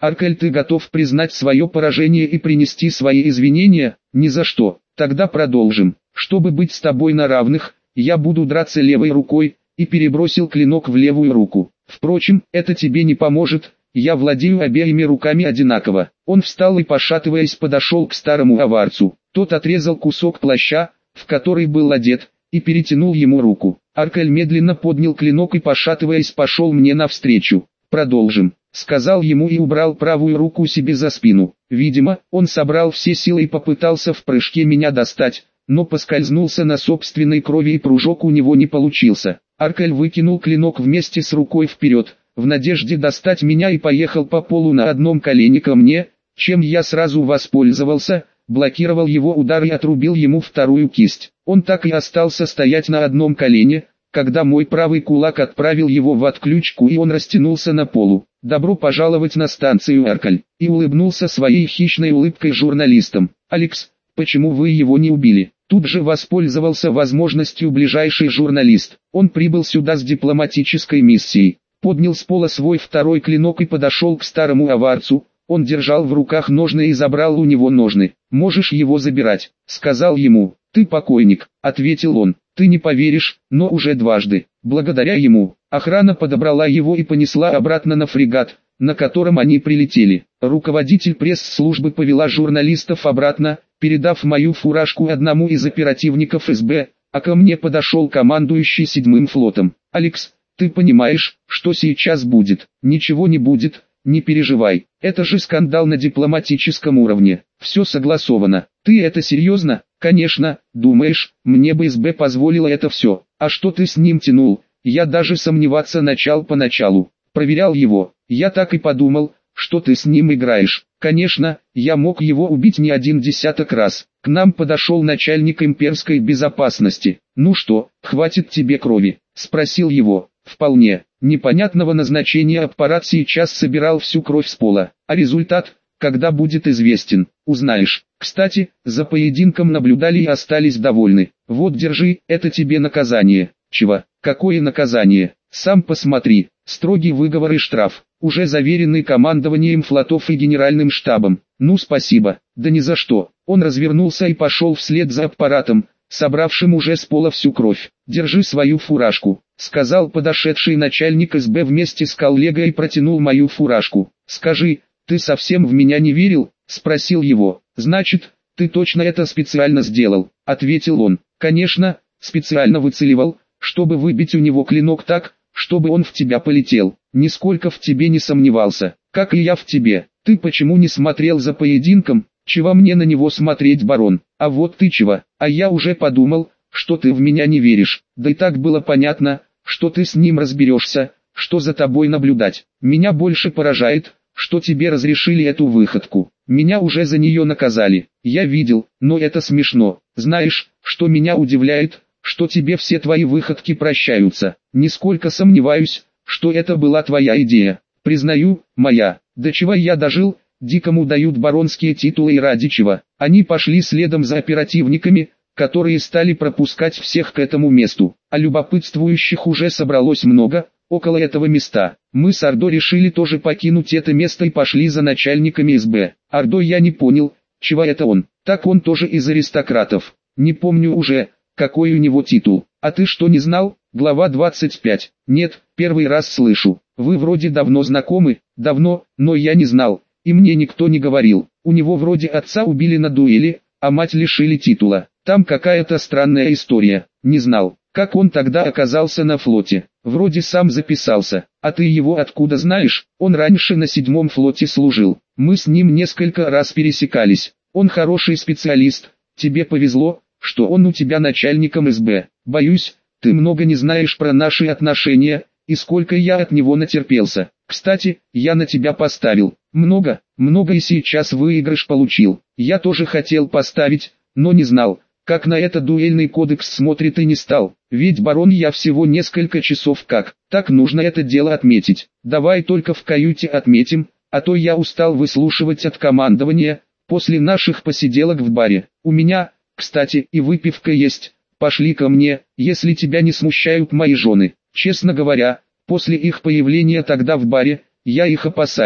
Аркель, ты готов признать свое поражение и принести свои извинения? Ни за что. Тогда продолжим. Чтобы быть с тобой на равных, я буду драться левой рукой, и перебросил клинок в левую руку. Впрочем, это тебе не поможет, я владею обеими руками одинаково. Он встал и, пошатываясь, подошел к старому аварцу. Тот отрезал кусок плаща, в который был одет, и перетянул ему руку. Аркель медленно поднял клинок и, пошатываясь, пошел мне навстречу. «Продолжим», — сказал ему и убрал правую руку себе за спину. Видимо, он собрал все силы и попытался в прыжке меня достать, но поскользнулся на собственной крови и прыжок у него не получился. Аркель выкинул клинок вместе с рукой вперед, в надежде достать меня, и поехал по полу на одном колене ко мне, чем я сразу воспользовался, блокировал его удар и отрубил ему вторую кисть. Он так и остался стоять на одном колене, когда мой правый кулак отправил его в отключку и он растянулся на полу. «Добро пожаловать на станцию, Аркель», и улыбнулся своей хищной улыбкой журналистам. «Алекс, почему вы его не убили?» Тут же воспользовался возможностью ближайший журналист. Он прибыл сюда с дипломатической миссией. Поднял с пола свой второй клинок и подошел к старому аварцу. Он держал в руках ножны и забрал у него ножны. «Можешь его забирать», — сказал ему. «Ты покойник», — ответил он. «Ты не поверишь, но уже дважды». Благодаря ему, охрана подобрала его и понесла обратно на фрегат, на котором они прилетели. Руководитель пресс-службы повела журналистов обратно, передав мою фуражку одному из оперативников СБ, а ко мне подошел командующий 7-м флотом. «Алекс, ты понимаешь, что сейчас будет?» «Ничего не будет, не переживай. Это же скандал на дипломатическом уровне. Все согласовано». «Ты это серьезно?» «Конечно, думаешь, мне бы СБ позволило это все. А что ты с ним тянул?» «Я даже сомневаться начал поначалу. Проверял его. Я так и подумал, что ты с ним играешь. Конечно, я мог его убить не один десяток раз». К нам подошел начальник имперской безопасности. «Ну что, хватит тебе крови?» — спросил его. «Вполне. Непонятного назначения аппарат сейчас собирал всю кровь с пола. А результат, когда будет известен, узнаешь. Кстати, за поединком наблюдали и остались довольны. Вот держи, это тебе наказание». «Чего? Какое наказание? Сам посмотри. Строгий выговор и штраф, уже заверенный командованием флотов и генеральным штабом». «Ну спасибо». «Да ни за что». Он развернулся и пошел вслед за аппаратом, собравшим уже с пола всю кровь. «Держи свою фуражку», — сказал подошедший начальник СБ вместе с коллегой и протянул мою фуражку. «Скажи, ты совсем в меня не верил?» — спросил его. «Значит, ты точно это специально сделал?» — ответил он. «Конечно, специально выцеливал, чтобы выбить у него клинок так, чтобы он в тебя полетел. Нисколько в тебе не сомневался, как и я в тебе. Ты почему не смотрел за поединком? Чего мне на него смотреть, барон? А вот ты чего? А я уже подумал, что ты в меня не веришь. Да и так было понятно, что ты с ним разберешься, что за тобой наблюдать. Меня больше поражает, что тебе разрешили эту выходку. Меня уже за нее наказали. Я видел, но это смешно. Знаешь, что меня удивляет? Что тебе все твои выходки прощаются. Нисколько сомневаюсь, что это была твоя идея. Признаю, моя. До чего я дожил, Дикому дают баронские титулы и ради чего. Они пошли следом за оперативниками, которые стали пропускать всех к этому месту. А любопытствующих уже собралось много, около этого места. Мы с Ордо решили тоже покинуть это место и пошли за начальниками СБ. Ордо я не понял, чего это он. Так он тоже из аристократов. Не помню уже, какой у него титул. А ты что, не знал? Глава 25. Нет, первый раз слышу. Вы вроде давно знакомы? Давно, но я не знал. И мне никто не говорил. У него вроде отца убили на дуэли, а мать лишили титула. Там какая-то странная история. Не знал, как он тогда оказался на флоте. Вроде сам записался. А ты его откуда знаешь? Он раньше на 7-м флоте служил. Мы с ним несколько раз пересекались. Он хороший специалист. Тебе повезло, что он у тебя начальником СБ. Боюсь, ты много не знаешь про наши отношения, и сколько я от него натерпелся. Кстати, я на тебя поставил. Много и сейчас выигрыш получил. Я тоже хотел поставить, но не знал, как на это дуэльный кодекс смотрит, и не стал. Ведь барон я всего несколько часов как. Так нужно это дело отметить. Давай только в каюте отметим, а то я устал выслушивать от командования, после наших посиделок в баре. У меня, кстати, и выпивка есть. Пошли ко мне, если тебя не смущают мои жены. Честно говоря, после их появления тогда в баре, я их опасаюсь.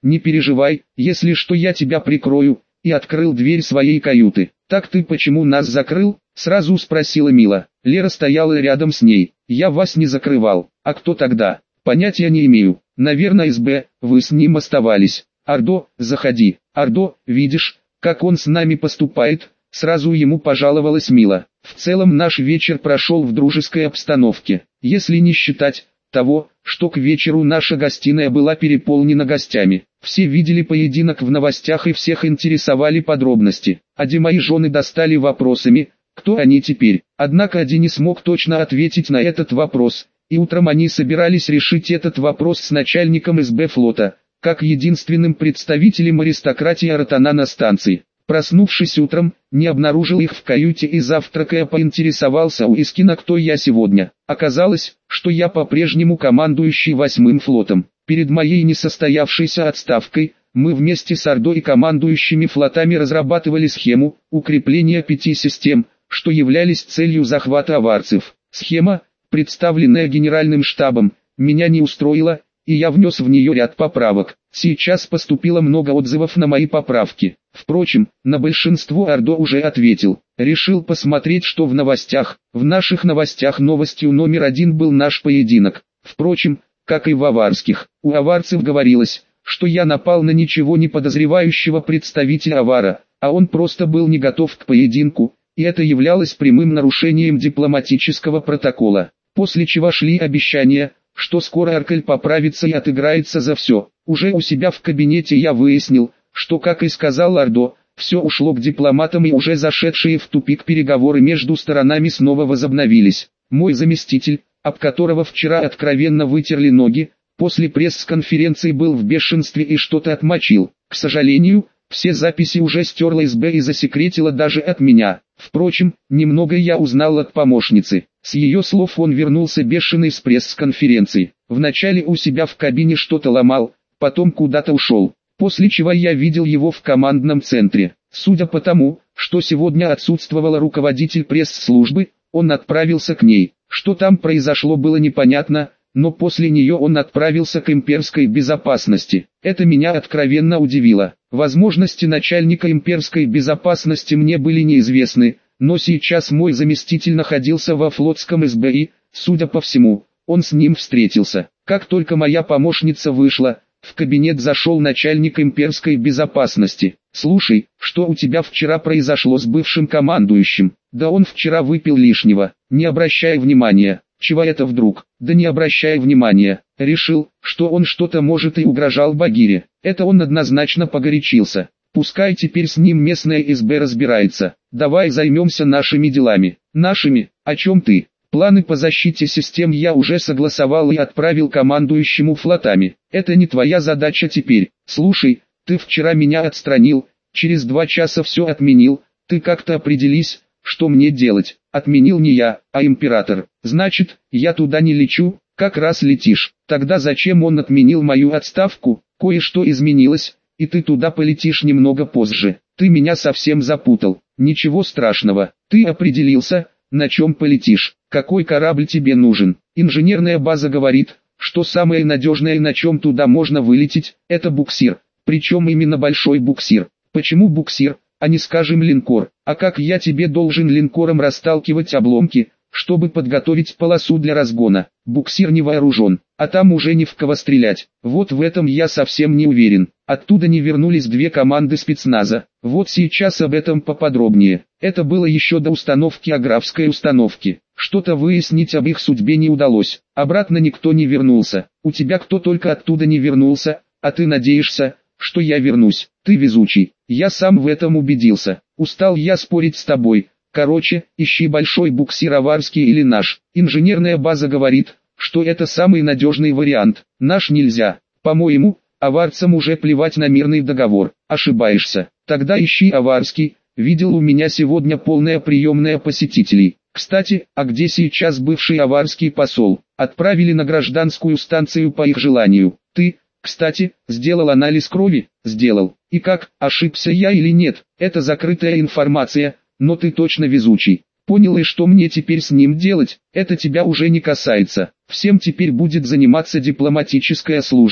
не переживай, если что я тебя прикрою, и открыл дверь своей каюты. Так ты почему нас закрыл? Сразу спросила Мила. Лера стояла рядом с ней. Я вас не закрывал. А кто тогда? Понятия не имею. Наверное, СБ, вы с ним оставались. Ардо, заходи. Ардо, видишь, как он с нами поступает? Сразу ему пожаловалась Мила. В целом наш вечер прошел в дружеской обстановке, если не считать того, что к вечеру наша гостиная была переполнена гостями. Все видели поединок в новостях и всех интересовали подробности. Ади мои жены достали вопросами, кто они теперь. Однако Ади не смог точно ответить на этот вопрос, и утром они собирались решить этот вопрос с начальником СБ флота, как единственным представителем аристократии Аратана на станции. Проснувшись утром, не обнаружил их в каюте и завтракая поинтересовался у Искина, кто я сегодня. Оказалось, что я по-прежнему командующий 8-м флотом. Перед моей несостоявшейся отставкой, мы вместе с Ордой и командующими флотами разрабатывали схему укрепления 5 систем, что являлись целью захвата аварцев. Схема, представленная генеральным штабом, меня не устроила, и я внес в нее ряд поправок. Сейчас поступило много отзывов на мои поправки. Впрочем, на большинство Ордо уже ответил. Решил посмотреть, что в новостях. В наших новостях новостью номер 1 был наш поединок. Впрочем, как и в аварских. У аварцев говорилось, что я напал на ничего не подозревающего представителя авара, а он просто был не готов к поединку, и это являлось прямым нарушением дипломатического протокола. После чего шли обещания, что скоро Аркель поправится и отыграется за все. Уже у себя в кабинете я выяснил, что, как и сказал Ордо, все ушло к дипломатам и уже зашедшие в тупик переговоры между сторонами снова возобновились. Мой заместитель, об которого вчера откровенно вытерли ноги, после пресс-конференции был в бешенстве и что-то отмочил. К сожалению, все записи уже стерла СБ и засекретила даже от меня. Впрочем, немного я узнал от помощницы. С ее слов он вернулся бешеный с пресс-конференции. Вначале у себя в кабине что-то ломал, потом куда-то ушел. После чего я видел его в командном центре. Судя по тому, что сегодня отсутствовала руководитель пресс-службы, он отправился к ней. Что там произошло, было непонятно, но после нее он отправился к имперской безопасности. Это меня откровенно удивило. Возможности начальника имперской безопасности мне были неизвестны, но сейчас мой заместитель находился во флотском СБ и, судя по всему, он с ним встретился. Как только моя помощница вышла, в кабинет зашел начальник имперской безопасности. «Слушай, что у тебя вчера произошло с бывшим командующим?» «Да он вчера выпил лишнего, не обращай внимания». «Чего это вдруг?» «Да не обращай внимания. Решил, что он что-то может и угрожал Багире. Это он однозначно погорячился. Пускай теперь с ним местная СБ разбирается. Давай займемся нашими делами». «Нашими? О чем ты?» «Планы по защите систем я уже согласовал и отправил командующему флотами. Это не твоя задача теперь. Слушай, ты вчера меня отстранил, через 2 часа все отменил. Ты как-то определись, что мне делать?» «Отменил не я, а император». «Значит, я туда не лечу?» «Как раз летишь. Тогда зачем он отменил мою отставку?» «Кое-что изменилось, и ты туда полетишь немного позже. Ты меня совсем запутал». «Ничего страшного. Ты определился, на чем полетишь. Какой корабль тебе нужен?» «Инженерная база говорит, что самое надежное, на чем туда можно вылететь, это буксир. Причем именно большой буксир». «Почему буксир, а не, скажем, линкор?» «А как я тебе должен линкором расталкивать обломки, чтобы подготовить полосу для разгона?» «Буксир не вооружен, а там уже не в кого стрелять». «Вот в этом я совсем не уверен». Оттуда не вернулись 2 команды спецназа. Вот сейчас об этом поподробнее. Это было еще до установки Аграфской установки. Что-то выяснить об их судьбе не удалось. Обратно никто не вернулся. У тебя кто только оттуда не вернулся, а ты надеешься, что я вернусь. Ты везучий. Я сам в этом убедился. Устал я спорить с тобой. Короче, ищи большой буксир аварский или наш. Инженерная база говорит, что это самый надежный вариант. Наш нельзя. По-моему, аварцам уже плевать на мирный договор. Ошибаешься. Тогда ищи аварский. Видел у меня сегодня полная приемная посетителей. Кстати, а где сейчас бывший аварский посол? Отправили на гражданскую станцию по их желанию. Ты, кстати, сделал анализ крови? Сделал. И как, ошибся я или нет? Это закрытая информация, но ты точно везучий. Понял, и что мне теперь с ним делать? Это тебя уже не касается. Всем теперь будет заниматься дипломатическая служба.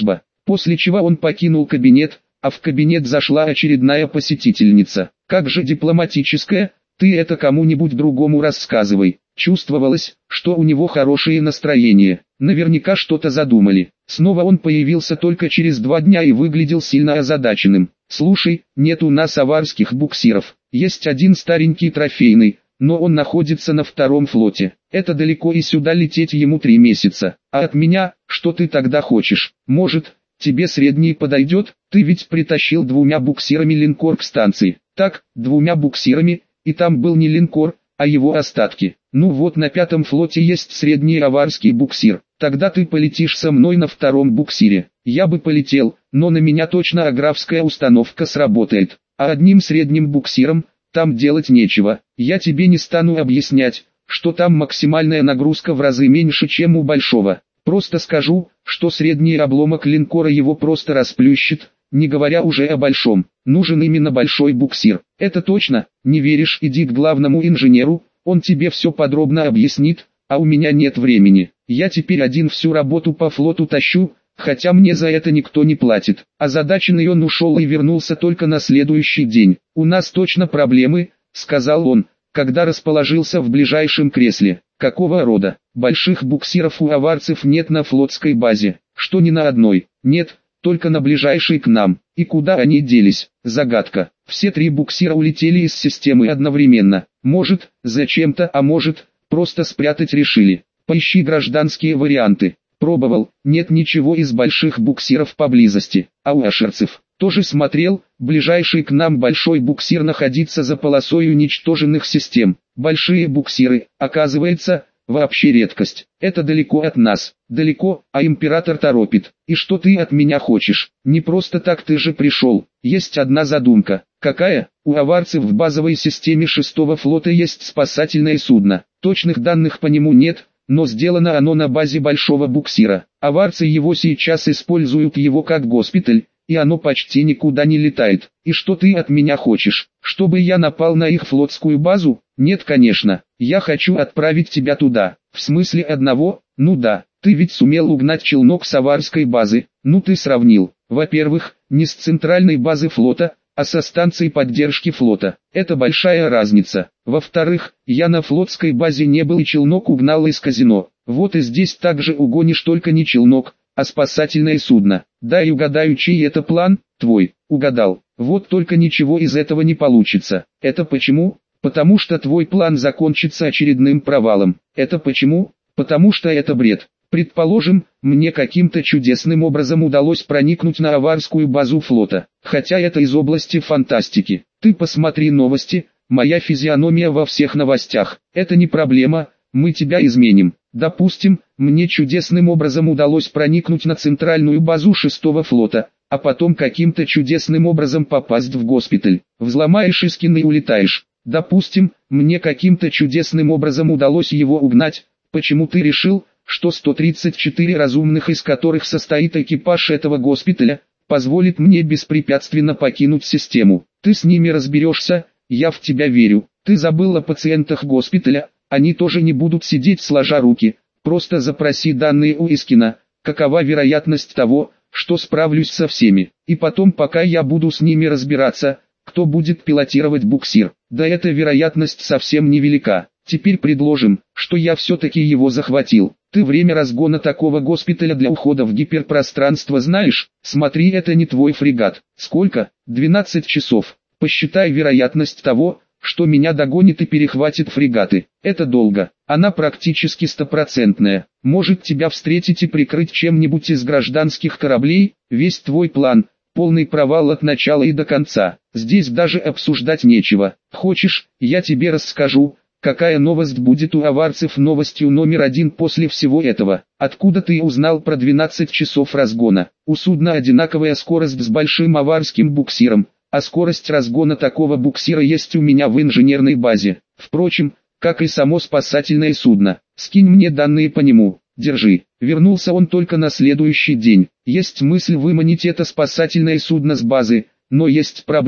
После чего он покинул кабинет, а в кабинет зашла очередная посетительница. Как же дипломатическая, ты это кому-нибудь другому рассказывай. Чувствовалось, что у него хорошее настроение. Наверняка что-то задумали. Снова он появился только через 2 дня и выглядел сильно озадаченным. Слушай, нет у нас аварских буксиров. Есть один старенький трофейный, но он находится на 2-м флоте. Это далеко и сюда лететь ему 3 месяца. А от меня, что ты тогда хочешь? Может, тебе средний подойдет? Ты ведь притащил 2 буксирами линкор к станции. Так, 2 буксирами, и там был не линкор, а его остатки. Ну вот на 5-м флоте есть средний аварский буксир. Тогда ты полетишь со мной на 2-м буксире. Я бы полетел, но на меня точно аграфская установка сработает. А одним средним буксиром там делать нечего. Я тебе не стану объяснять, что там максимальная нагрузка в разы меньше, чем у большого. Просто скажу, что средний обломок линкора его просто расплющит, не говоря уже о большом. Нужен именно большой буксир. Это точно? Не веришь? Иди к главному инженеру, он тебе все подробно объяснит, а у меня нет времени. Я теперь один всю работу по флоту тащу, хотя мне за это никто не платит. Озадаченный он ушел и вернулся только на следующий день. «У нас точно проблемы», — сказал он, когда расположился в ближайшем кресле. «Какого рода? Больших буксиров у аварцев нет на флотской базе. Что ни на одной? Нет, только на ближайшей к нам. И куда они делись? Загадка. Все 3 буксира улетели из системы одновременно. Может, зачем-то, а может, просто спрятать решили. Поищи гражданские варианты». Пробовал, нет ничего из больших буксиров поблизости. А у ашерцев тоже смотрел, ближайший к нам большой буксир находится за полосой уничтоженных систем. Большие буксиры, оказывается, вообще редкость. Это далеко от нас. Далеко, а император торопит. И что ты от меня хочешь? Не просто так ты же пришел. Есть одна задумка. Какая? У аварцев в базовой системе 6-го флота есть спасательное судно. Точных данных по нему нет, но сделано оно на базе большого буксира. Аварцы его сейчас используют его как госпиталь, и оно почти никуда не летает. И что ты от меня хочешь? Чтобы я напал на их флотскую базу? Нет, конечно. Я хочу отправить тебя туда. В смысле одного? Ну да, ты ведь сумел угнать челнок с аварской базы. Ну ты сравнил. Во-первых, не с центральной базы флота, а со станции поддержки флота. Это большая разница. Во-вторых, я на флотской базе не был и челнок угнал из казино. Вот и здесь также угонишь, только не челнок, а спасательное судно. Дай угадаю, чей это план? Твой. Угадал. Вот только ничего из этого не получится. Это почему? Потому что твой план закончится очередным провалом. Это почему? Потому что это бред. Предположим, мне каким-то чудесным образом удалось проникнуть на аварскую базу флота, хотя это из области фантастики. Ты посмотри новости, моя физиономия во всех новостях. Это не проблема, мы тебя изменим. Допустим, мне чудесным образом удалось проникнуть на центральную базу 6-го флота, а потом каким-то чудесным образом попасть в госпиталь. Взломаешь Искин и улетаешь. Допустим, мне каким-то чудесным образом удалось его угнать. Почему ты решил, что 134 разумных, из которых состоит экипаж этого госпиталя, позволит мне беспрепятственно покинуть систему? Ты с ними разберешься, я в тебя верю. Ты забыл о пациентах госпиталя, они тоже не будут сидеть сложа руки. Просто запроси данные у Искина, какова вероятность того, что справлюсь со всеми. И потом, пока я буду с ними разбираться, кто будет пилотировать буксир. Да эта вероятность совсем невелика. Теперь предложим, что я все-таки его захватил. Ты время разгона такого госпиталя для ухода в гиперпространство знаешь? Смотри, это не твой фрегат. Сколько? 12 часов. Посчитай вероятность того, что меня догонит и перехватит фрегаты. Это долго. Она практически стопроцентная. Может тебя встретить и прикрыть чем-нибудь из гражданских кораблей? Весь твой план — полный провал от начала и до конца. Здесь даже обсуждать нечего. Хочешь, я тебе расскажу, какая новость будет у аварцев новостью номер 1 после всего этого? Откуда ты узнал про 12 часов разгона? У судна одинаковая скорость с большим аварским буксиром, а скорость разгона такого буксира есть у меня в инженерной базе. Впрочем, как и само спасательное судно. Скинь мне данные по нему. Держи. Вернулся он только на следующий день. Есть мысль выманить это спасательное судно с базы, но есть проблема.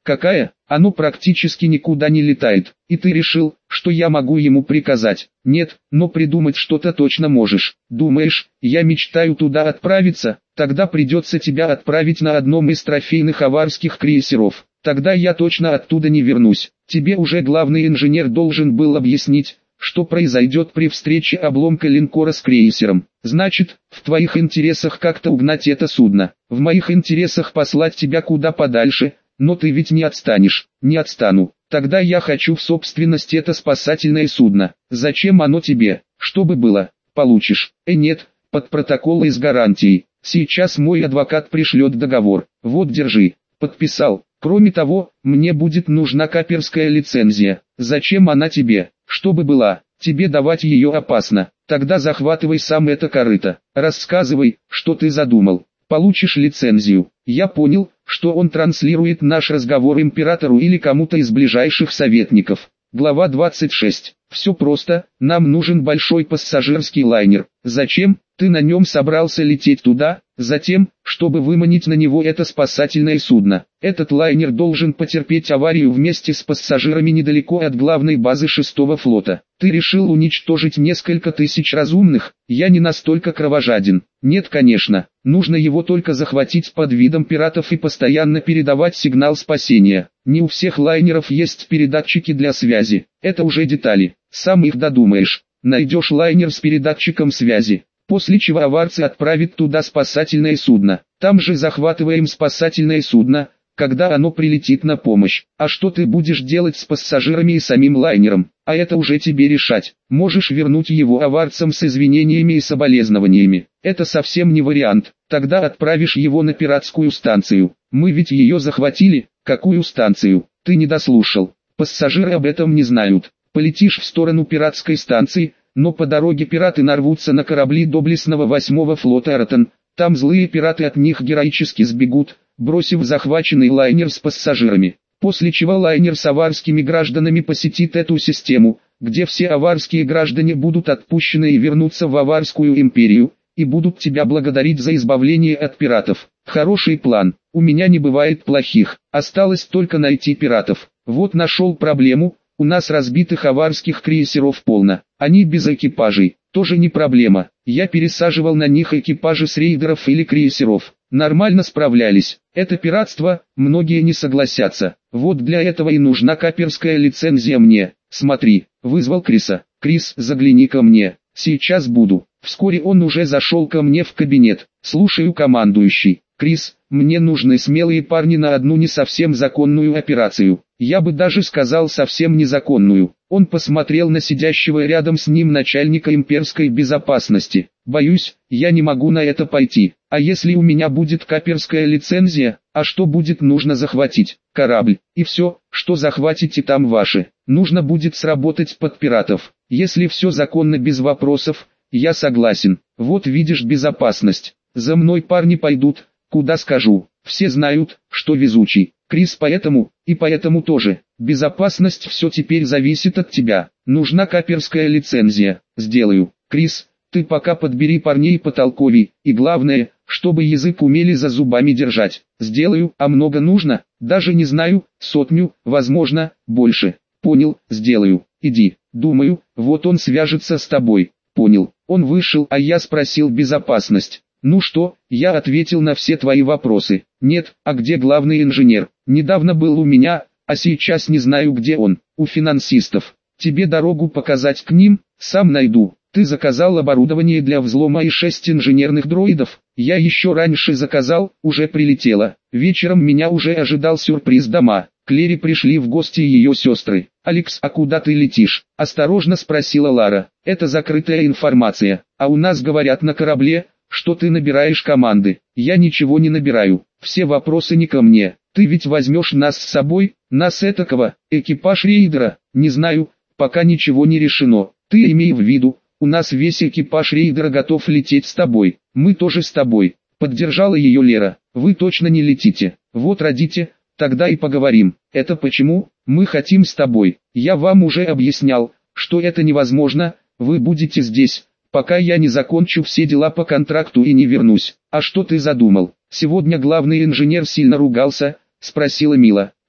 Какая? Оно практически никуда не летает. И ты решил, что я могу ему приказать? Нет, но придумать что-то точно можешь. Думаешь, я мечтаю туда отправиться? Тогда придется тебя отправить на одном из трофейных аварских крейсеров. Тогда я точно оттуда не вернусь. Тебе уже главный инженер должен был объяснить, что произойдет при встрече обломка линкора с крейсером. Значит, в твоих интересах как-то угнать это судно. В моих интересах послать тебя куда подальше, но ты ведь не отстанешь. Не отстану. Тогда я хочу в собственность это спасательное судно. Зачем оно тебе? Чтобы было. Получишь. Нет, под протокол и с гарантией. Сейчас мой адвокат пришлет договор. Вот держи. Подписал. Кроме того, мне будет нужна каперская лицензия. Зачем она тебе? Чтобы была. Тебе давать ее опасно. Тогда захватывай сам это корыто. Рассказывай, что ты задумал. Получишь лицензию. Я понял, что он транслирует наш разговор императору или кому-то из ближайших советников. Глава 26. Все просто, нам нужен большой пассажирский лайнер. Зачем? Ты на нем собрался лететь туда? Затем, чтобы выманить на него это спасательное судно. Этот лайнер должен потерпеть аварию вместе с пассажирами недалеко от главной базы 6-го флота. Ты решил уничтожить несколько тысяч разумных? Я не настолько кровожаден. Нет, конечно. Нужно его только захватить под видом пиратов и постоянно передавать сигнал спасения. Не у всех лайнеров есть передатчики для связи. Это уже детали. Сам их додумаешь. Найдешь лайнер с передатчиком связи. После чего аварцы отправят туда спасательное судно. Там же захватываем спасательное судно, когда оно прилетит на помощь. А что ты будешь делать с пассажирами и самим лайнером? А это уже тебе решать. Можешь вернуть его аварцам с извинениями и соболезнованиями. Это совсем не вариант. Тогда отправишь его на пиратскую станцию. Мы ведь ее захватили. Какую станцию? Ты не дослушал. Пассажиры об этом не знают. Полетишь в сторону пиратской станции, но по дороге пираты нарвутся на корабли доблестного 8-го флота Эратон. Там злые пираты от них героически сбегут, бросив захваченный лайнер с пассажирами. После чего лайнер с аварскими гражданами посетит эту систему, где все аварские граждане будут отпущены и вернутся в аварскую империю, и будут тебя благодарить за избавление от пиратов. Хороший план. У меня не бывает плохих. Осталось только найти пиратов. Вот нашел проблему. У нас разбитых аварских крейсеров полно. Они без экипажей. Тоже не проблема. Я пересаживал на них экипажи с рейдеров или крейсеров. Нормально справлялись. Это пиратство, многие не согласятся. Вот для этого и нужна каперская лицензия мне. Смотри, вызвал Криса. Крис, загляни ко мне. Сейчас буду. Вскоре он уже зашел ко мне в кабинет. Слушаю, командующий. Крис, мне нужны смелые парни на одну не совсем законную операцию. Я бы даже сказал совсем незаконную. Он посмотрел на сидящего рядом с ним начальника имперской безопасности. Боюсь, я не могу на это пойти. А если у меня будет каперская лицензия, а что будет нужно захватить? Корабль. И все, что захватите там ваше. Нужно будет сработать под пиратов. Если все законно без вопросов, я согласен. Вот видишь безопасность. За мной парни пойдут, куда скажу. Все знают, что везучий. Крис, поэтому тоже. Безопасность все теперь зависит от тебя. Нужна каперская лицензия. Сделаю. Крис, ты пока подбери парней потолковей. И главное, чтобы язык умели за зубами держать. Сделаю, а много нужно? Даже не знаю, 100, возможно, больше. Понял, сделаю. Иди. Думаю, вот он свяжется с тобой. Понял. Он вышел, а я спросил безопасность. Ну что, я ответил на все твои вопросы. Нет, а где главный инженер? Недавно был у меня, а сейчас не знаю где он. У финансистов. Тебе дорогу показать к ним? Сам найду. Ты заказал оборудование для взлома и 6 инженерных дроидов? Я еще раньше заказал, уже прилетело. Вечером меня уже ожидал сюрприз дома. К Лере пришли в гости ее сестры. «Алекс, а куда ты летишь?» – осторожно спросила Лара. «Это закрытая информация, а у нас говорят на корабле, что ты набираешь команды. Я ничего не набираю, все вопросы не ко мне. Ты ведь возьмешь нас с собой, нас этакого, экипаж рейдера, не знаю, пока ничего не решено. Ты имей в виду, у нас весь экипаж рейдера готов лететь с тобой, мы тоже с тобой», – поддержала ее Лера. «Вы точно не летите, вот родите, тогда и поговорим». «Это почему? Мы хотим с тобой. Я вам уже объяснял, что это невозможно, вы будете здесь, пока я не закончу все дела по контракту и не вернусь». «А что ты задумал? Сегодня главный инженер сильно ругался?» – спросила Мила.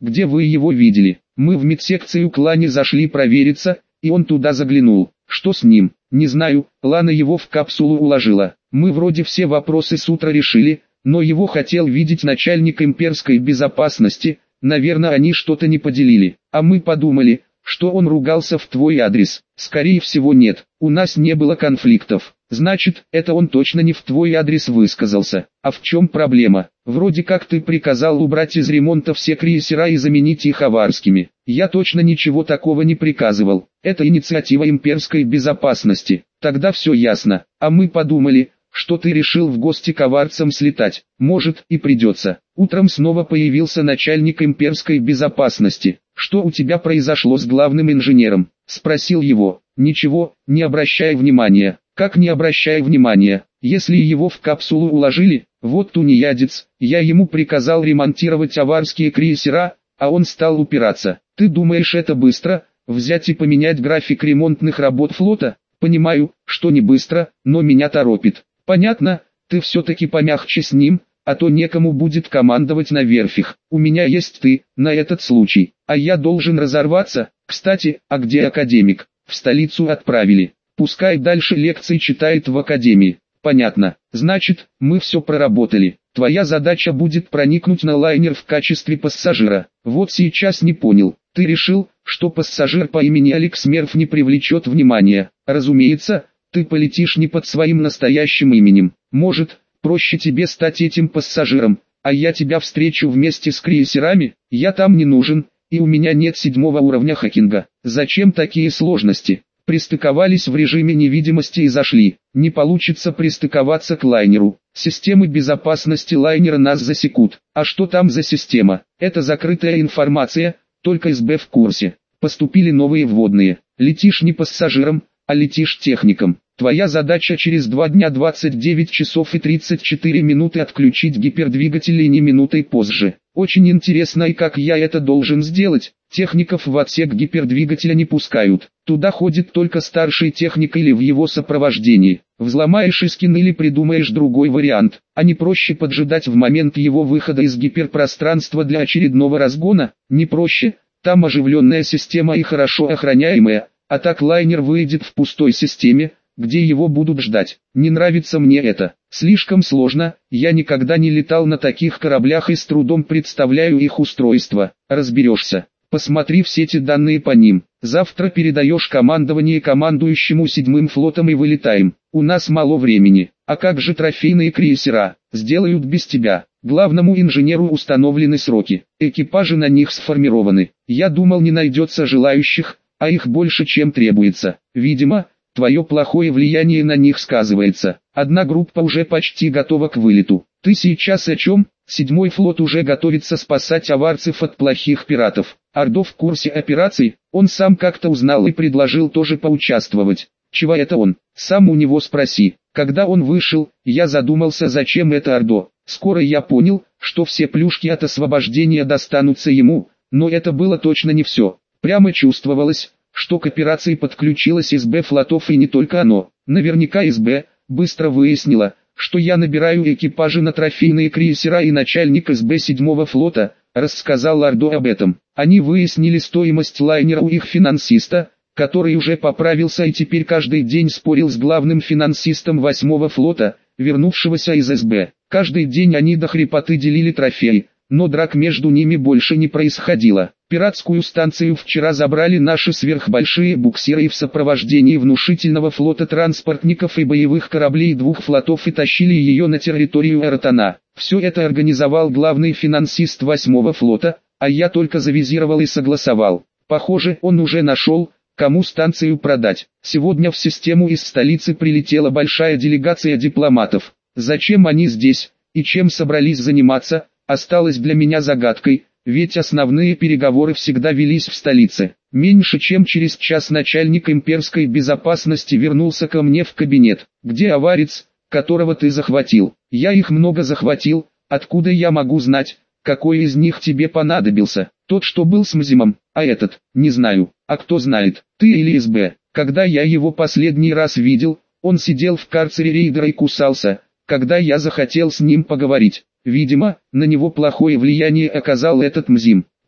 Где вы его видели? Мы в медсекцию клане зашли провериться, и он туда заглянул. Что с ним? Не знаю, Лана его в капсулу уложила. Мы вроде все вопросы с утра решили, но его хотел видеть начальник имперской безопасности, наверное они что-то не поделили. А мы подумали, что он ругался в твой адрес. Скорее всего нет, у нас не было конфликтов. Значит, это он точно не в твой адрес высказался. А в чем проблема? Вроде как ты приказал убрать из ремонта все крейсера и заменить их аварскими. Я точно ничего такого не приказывал. Это инициатива имперской безопасности. Тогда все ясно. А мы подумали, что ты решил в гости к аварцам слетать. Может и придется. Утром снова появился начальник имперской безопасности. Что у тебя произошло с главным инженером? Спросил его. Ничего, не обращай внимания. Как не обращай внимания? Если его в капсулу уложили, вот тунеядец, я ему приказал ремонтировать аварские крейсера, а он стал упираться. Ты думаешь это быстро, взять и поменять график ремонтных работ флота? Понимаю, что не быстро, но меня торопит. Понятно, ты все-таки помягче с ним, а то некому будет командовать на верфях. У меня есть ты, на этот случай, а я должен разорваться. Кстати, а где академик? В столицу отправили. Пускай дальше лекции читает в академии. Понятно. Значит, мы все проработали. Твоя задача будет проникнуть на лайнер в качестве пассажира. Вот сейчас не понял. Ты решил, что пассажир по имени Алекс Мерф не привлечет внимания. Разумеется, ты полетишь не под своим настоящим именем. Может, проще тебе стать этим пассажиром, а я тебя встречу вместе с крейсерами? Я там не нужен, и у меня нет 7-го уровня хакинга. Зачем такие сложности? Пристыковались в режиме невидимости и зашли. Не получится пристыковаться к лайнеру. Системы безопасности лайнера нас засекут. А что там за система? Это закрытая информация, только СБ в курсе. Поступили новые вводные. Летишь не пассажиром, а летишь техником. Твоя задача через 2 дня 29 часов и 34 минуты отключить гипердвигатели не минутой позже. Очень интересно, и как я это должен сделать? Техников в отсек гипердвигателя не пускают. Туда ходит только старший техник или в его сопровождении. Взломаешь Искин или придумаешь другой вариант. А не проще поджидать в момент его выхода из гиперпространства для очередного разгона? Не проще. Там оживленная система и хорошо охраняемая. А так лайнер выйдет в пустой системе, где его будут ждать. Не нравится мне это. Слишком сложно, я никогда не летал на таких кораблях и с трудом представляю их устройство. Разберешься. Посмотри в сети данные по ним. Завтра передаешь командование командующему 7-м флотом и вылетаем. У нас мало времени. А как же трофейные крейсера? Сделают без тебя. Главному инженеру установлены сроки. Экипажи на них сформированы. Я думал, не найдется желающих, а их больше, чем требуется. Видимо, твое плохое влияние на них сказывается. Одна группа уже почти готова к вылету. Ты сейчас о чем? 7-й флот уже готовится спасать аварцев от плохих пиратов. Ордо в курсе операций, он сам как-то узнал и предложил тоже поучаствовать. Чего это он? Сам у него спроси. Когда он вышел, я задумался, зачем это Ордо. Скоро я понял, что все плюшки от освобождения достанутся ему, но это было точно не все. Прямо чувствовалось, что к операции подключилась СБ флотов, и не только оно. Наверняка СБ быстро выяснила, что я набираю экипажи на трофейные крейсера, и начальник СБ 7-го флота рассказал Ордо об этом. Они выяснили стоимость лайнера у их финансиста, который уже поправился и теперь каждый день спорил с главным финансистом 8-го флота, вернувшегося из СБ. Каждый день они до хрипоты делили трофеи, но драк между ними больше не происходило. Пиратскую станцию вчера забрали наши сверхбольшие буксиры и в сопровождении внушительного флота транспортников и боевых кораблей 2 флотов и тащили ее на территорию Эратана. Все это организовал главный финансист 8-го флота, а я только завизировал и согласовал. Похоже, он уже нашел, кому станцию продать. Сегодня в систему из столицы прилетела большая делегация дипломатов. Зачем они здесь, и чем собрались заниматься, осталось для меня загадкой, ведь основные переговоры всегда велись в столице. Меньше чем через час начальник имперской безопасности вернулся ко мне в кабинет. «Где аварец, которого ты захватил?» «Я их много захватил, откуда я могу знать, какой из них тебе понадобился?» «Тот, что был с Мзимом, а этот, не знаю». «А кто знает, ты или СБ?» «Когда я его последний раз видел, он сидел в карцере рейдера и кусался, когда я захотел с ним поговорить. Видимо, на него плохое влияние оказал этот Мзим.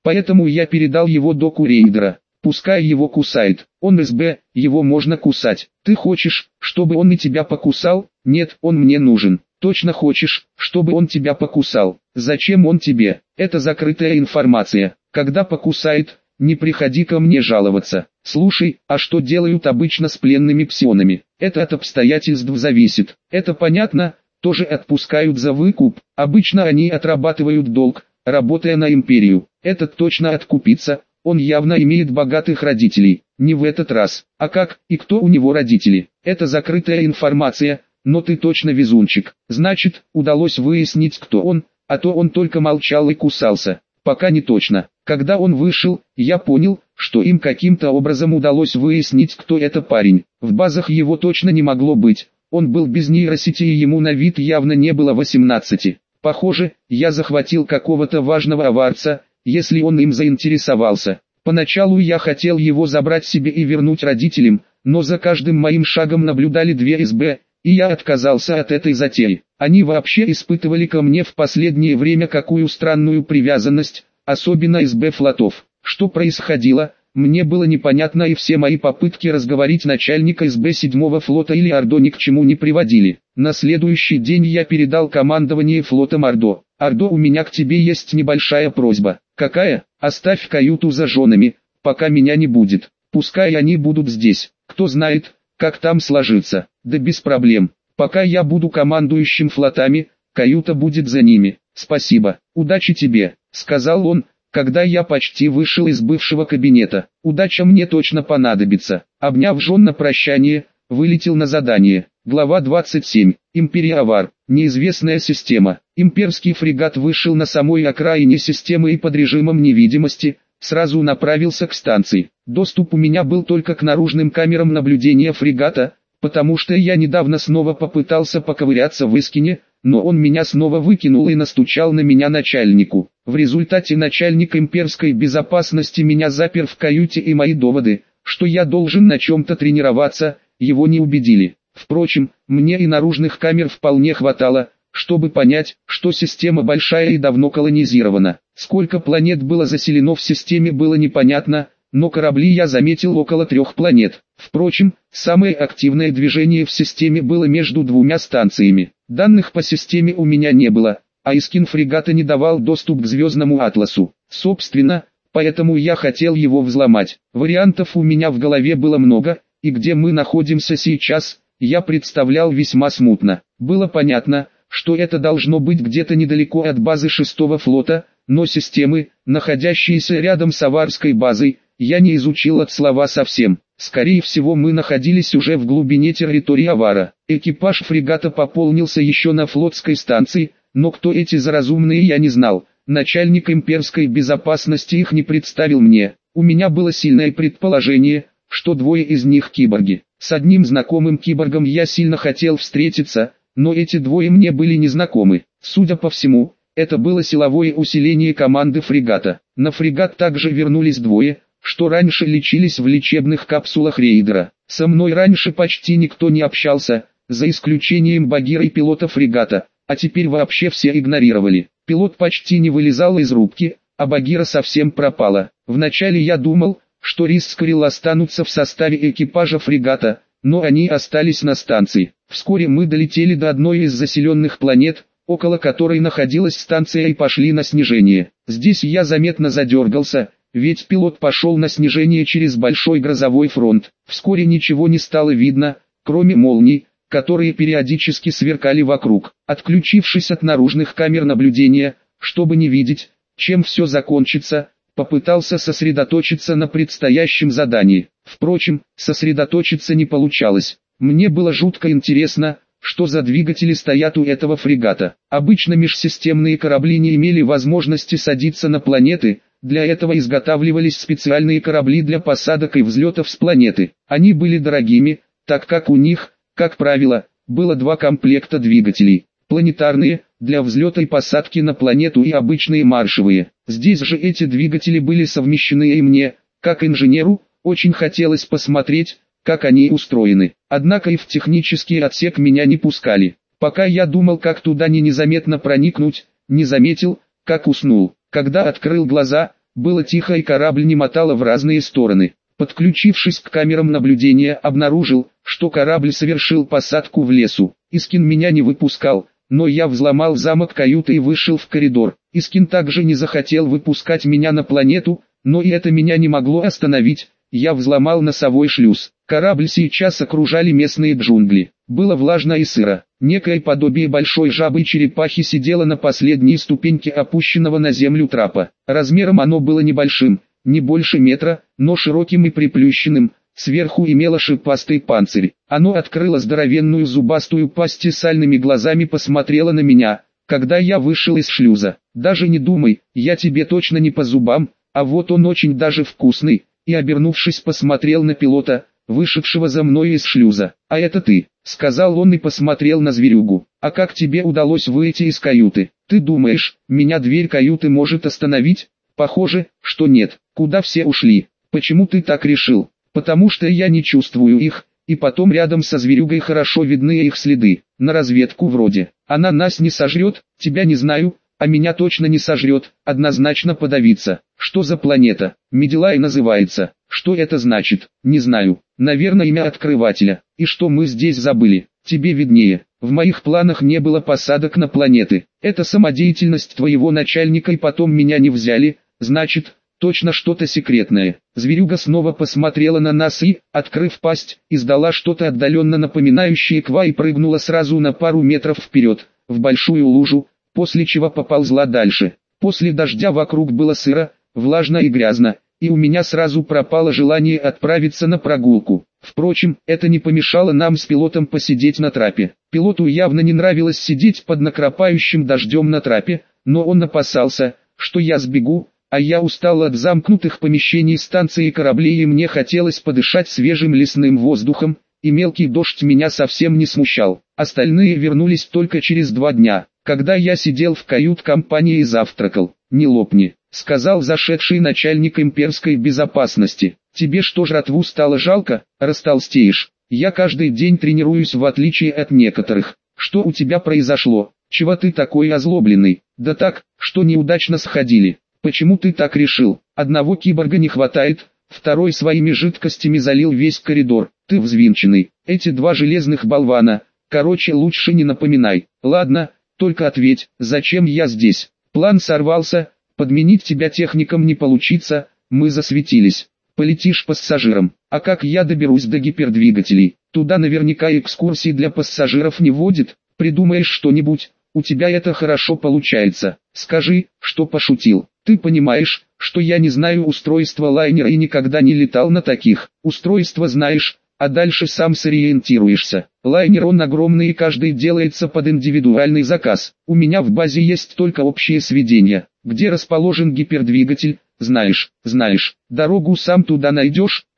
Поэтому я передал его доку рейдера. Пускай его кусает. Он СБ, его можно кусать. Ты хочешь, чтобы он и тебя покусал? Нет, он мне нужен. Точно хочешь, чтобы он тебя покусал? Зачем он тебе? Это закрытая информация. Когда покусает, не приходи ко мне жаловаться. Слушай, а что делают обычно с пленными псионами? Это от обстоятельств зависит. Это понятно? Тоже отпускают за выкуп. Обычно они отрабатывают долг, работая на империю. Этот точно откупится. Он явно имеет богатых родителей. Не в этот раз. А как и кто у него родители? Это закрытая информация, но ты точно везунчик. Значит, удалось выяснить, кто он, а то он только молчал и кусался. Пока не точно. Когда он вышел, я понял, что им каким-то образом удалось выяснить, кто это парень. В базах его точно не могло быть. Он был без нейросети и ему на вид явно не было 18. Похоже, я захватил какого-то важного аварца, если он им заинтересовался. Поначалу я хотел его забрать себе и вернуть родителям, но за каждым моим шагом наблюдали 2 СБ, и я отказался от этой затеи. Они вообще испытывали ко мне в последнее время какую странную привязанность, особенно СБ флотов. Что происходило, мне было непонятно, и все мои попытки разговорить начальника СБ 7-го флота или Ордо ни к чему не приводили. На следующий день я передал командование флотом Ордо. Ордо, у меня к тебе есть небольшая просьба. Какая? Оставь каюту зажженными, пока меня не будет. Пускай они будут здесь. Кто знает, как там сложится. Да без проблем. Пока я буду командующим флотами, каюта будет за ними. Спасибо. Удачи тебе, сказал он, когда я почти вышел из бывшего кабинета. Удача мне точно понадобится. Обняв жен на прощание, вылетел на задание. Глава 27. Империя Авар. Неизвестная система. Имперский фрегат вышел на самой окраине системы и под режимом невидимости сразу направился к станции. Доступ у меня был только к наружным камерам наблюдения фрегата, потому что я недавно снова попытался поковыряться в Искине, но он меня снова выкинул и настучал на меня начальнику. В результате начальник имперской безопасности меня запер в каюте, и мои доводы, что я должен на чем-то тренироваться, его не убедили. Впрочем, мне и наружных камер вполне хватало, чтобы понять, что система большая и давно колонизирована. Сколько планет было заселено в системе, было непонятно, но корабли я заметил около 3 планет. Впрочем, самое активное движение в системе было между 2 станциями. Данных по системе у меня не было, а Искин фрегата не давал доступ к звездному атласу. Собственно, поэтому я хотел его взломать. Вариантов у меня в голове было много, и где мы находимся сейчас, я представлял весьма смутно. Было понятно, что это должно быть где-то недалеко от базы 6-го флота, но системы, находящиеся рядом с аварской базой, я не изучил от слова совсем. Скорее всего, мы находились уже в глубине территории Авара. Экипаж фрегата пополнился еще на флотской станции, но кто эти заразумные, я не знал. Начальник имперской безопасности их не представил мне. У меня было сильное предположение, что 2 из них киборги. С одним знакомым киборгом я сильно хотел встретиться, но эти 2 мне были незнакомы. Судя по всему, это было силовое усиление команды фрегата. На фрегат также вернулись 2, что раньше лечились в лечебных капсулах рейдера. Со мной раньше почти никто не общался, за исключением Багира и пилота фрегата, а теперь вообще все игнорировали. Пилот почти не вылезал из рубки, а Багира совсем пропала. Вначале я думал, что Рис с Крилл останутся в составе экипажа фрегата, но они остались на станции. Вскоре мы долетели до одной из заселенных планет, около которой находилась станция, и пошли на снижение. Здесь я заметно задергался, ведь пилот пошел на снижение через большой грозовой фронт. Вскоре ничего не стало видно, кроме молний, которые периодически сверкали вокруг. Отключившись от наружных камер наблюдения, чтобы не видеть, чем все закончится, попытался сосредоточиться на предстоящем задании. Впрочем, сосредоточиться не получалось. Мне было жутко интересно, что за двигатели стоят у этого фрегата. Обычно межсистемные корабли не имели возможности садиться на планеты, для этого изготавливались специальные корабли для посадок и взлетов с планеты. Они были дорогими, так как у них, как правило, было 2 комплекта двигателей. Планетарные, для взлета и посадки на планету, и обычные маршевые. Здесь же эти двигатели были совмещены, и мне, как инженеру, очень хотелось посмотреть, как они устроены. Однако и в технический отсек меня не пускали. Пока я думал, как туда незаметно проникнуть, не заметил, как уснул. Когда открыл глаза, Было тихо и корабль не мотало в разные стороны. Подключившись к камерам наблюдения, обнаружил, что корабль совершил посадку в лесу. Искин меня не выпускал, но я взломал замок каюты и вышел в коридор. Искин также не захотел выпускать меня на планету, но и это меня не могло остановить. Я взломал носовой шлюз. Корабль сейчас окружали местные джунгли. Было влажно и сыро. Некое подобие большой жабы и черепахи сидело на последней ступеньке опущенного на землю трапа. Размером оно было небольшим, не больше метра, но широким и приплющенным. Сверху имело шипастый панцирь. Оно открыло здоровенную зубастую пасть и сальными глазами посмотрело на меня, когда я вышел из шлюза. «Даже не думай, я тебе точно не по зубам, а вот он очень даже вкусный», и обернувшись посмотрел на пилота, вышедшего за мной из шлюза. «А это ты», — сказал он и посмотрел на зверюгу. «А как тебе удалось выйти из каюты? Ты думаешь, меня дверь каюты может остановить? Похоже, что нет. Куда все ушли? Почему ты так решил?» «Потому что я не чувствую их, и потом рядом со зверюгой хорошо видны их следы. На разведку вроде. Она нас не сожрет, тебя не знаю, а меня точно не сожрет, однозначно подавиться. Что за планета? Медилай называется. Что это значит? Не знаю. Наверное, имя открывателя. И что мы здесь забыли? Тебе виднее. В моих планах не было посадок на планеты. Это самодеятельность твоего начальника, и потом меня не взяли, значит, точно что-то секретное». Зверюга снова посмотрела на нас и, открыв пасть, издала что-то отдаленно напоминающее ква и прыгнула сразу на пару метров вперед, в большую лужу, после чего поползла дальше. После дождя вокруг было сыро, влажно и грязно, и у меня сразу пропало желание отправиться на прогулку. Впрочем, это не помешало нам с пилотом посидеть на трапе. Пилоту явно не нравилось сидеть под накрапающим дождем на трапе, но он опасался, что я сбегу, а я устал от замкнутых помещений станции и кораблей, и мне хотелось подышать свежим лесным воздухом, и мелкий дождь меня совсем не смущал. Остальные вернулись только через 2 дня, когда я сидел в кают-компании и завтракал. «Не лопни», — сказал зашедший начальник имперской безопасности. «Тебе что, жратву стало жалко? Растолстеешь. Я каждый день тренируюсь, в отличие от некоторых. Что у тебя произошло? Чего ты такой озлобленный? Да так, что неудачно сходили. Почему ты так решил? Одного киборга не хватает, второй своими жидкостями залил весь коридор. Ты взвинченный. Эти 2 железных болвана. Короче, лучше не напоминай. Ладно, только ответь, зачем я здесь? План сорвался, подменить тебя техником не получится, мы засветились. Полетишь пассажиром. А как я доберусь до гипердвигателей? Туда наверняка экскурсии для пассажиров не водит. Придумаешь что-нибудь, у тебя это хорошо получается. Скажи, что пошутил. Ты понимаешь, что я не знаю устройства лайнера и никогда не летал на таких. Устройство знаешь, а дальше сам сориентируешься. Лайнер он огромный и каждый делается под индивидуальный заказ. У меня в базе есть только общие сведения. Где расположен гипердвигатель, знаешь. Дорогу сам туда найдешь.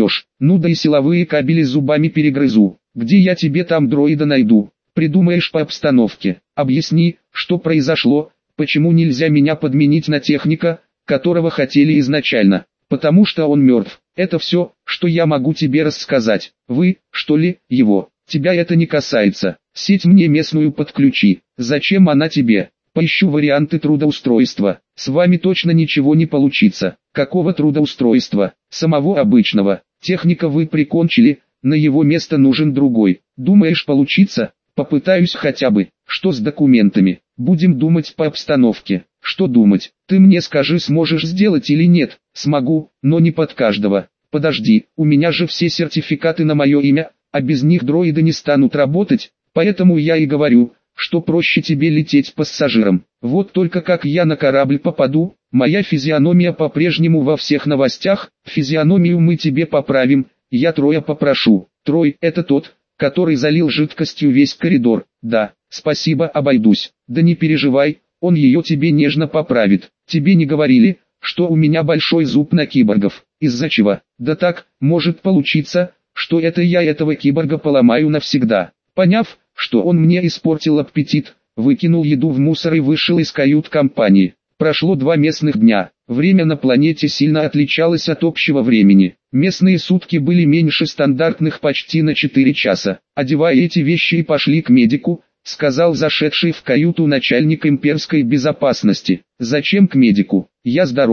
Ну да и силовые кабели зубами перегрызу. Где я тебе там дроида найду? Придумаешь по обстановке. Объясни, что произошло. Почему нельзя меня подменить на техника, которого хотели изначально? Потому что он мертв. Это все, что я могу тебе рассказать. Вы, что ли, его? Тебя это не касается. Сеть мне местную подключи. Зачем она тебе? Поищу варианты трудоустройства. С вами точно ничего не получится. Какого трудоустройства? Самого обычного. Техника вы прикончили, на его место нужен другой. Думаешь получится? Попытаюсь хотя бы. Что с документами? Будем думать по обстановке. Что думать? Ты мне скажи, сможешь сделать или нет? Смогу, но не под каждого. Подожди, у меня же все сертификаты на мое имя, а без них дроиды не станут работать, поэтому я и говорю, что проще тебе лететь пассажиром. Вот только как я на корабль попаду, моя физиономия по-прежнему во всех новостях, физиономию мы тебе поправим, я Троя попрошу. Трой, это тот, который залил жидкостью весь коридор. Да, спасибо, обойдусь. Да не переживай, он ее тебе нежно поправит. Тебе не говорили, что у меня большой зуб на киборгов? Из-за чего? Да так, может получиться, что это я этого киборга поломаю навсегда. Поняв, что он мне испортил аппетит, выкинул еду в мусор и вышел из кают-компании. Прошло 2 местных дня. Время на планете сильно отличалось от общего времени. Местные сутки были меньше стандартных почти на 4 часа. «Одевай эти вещи и пошли к медику», — сказал зашедший в каюту начальник имперской безопасности. «Зачем к медику? Я здоров,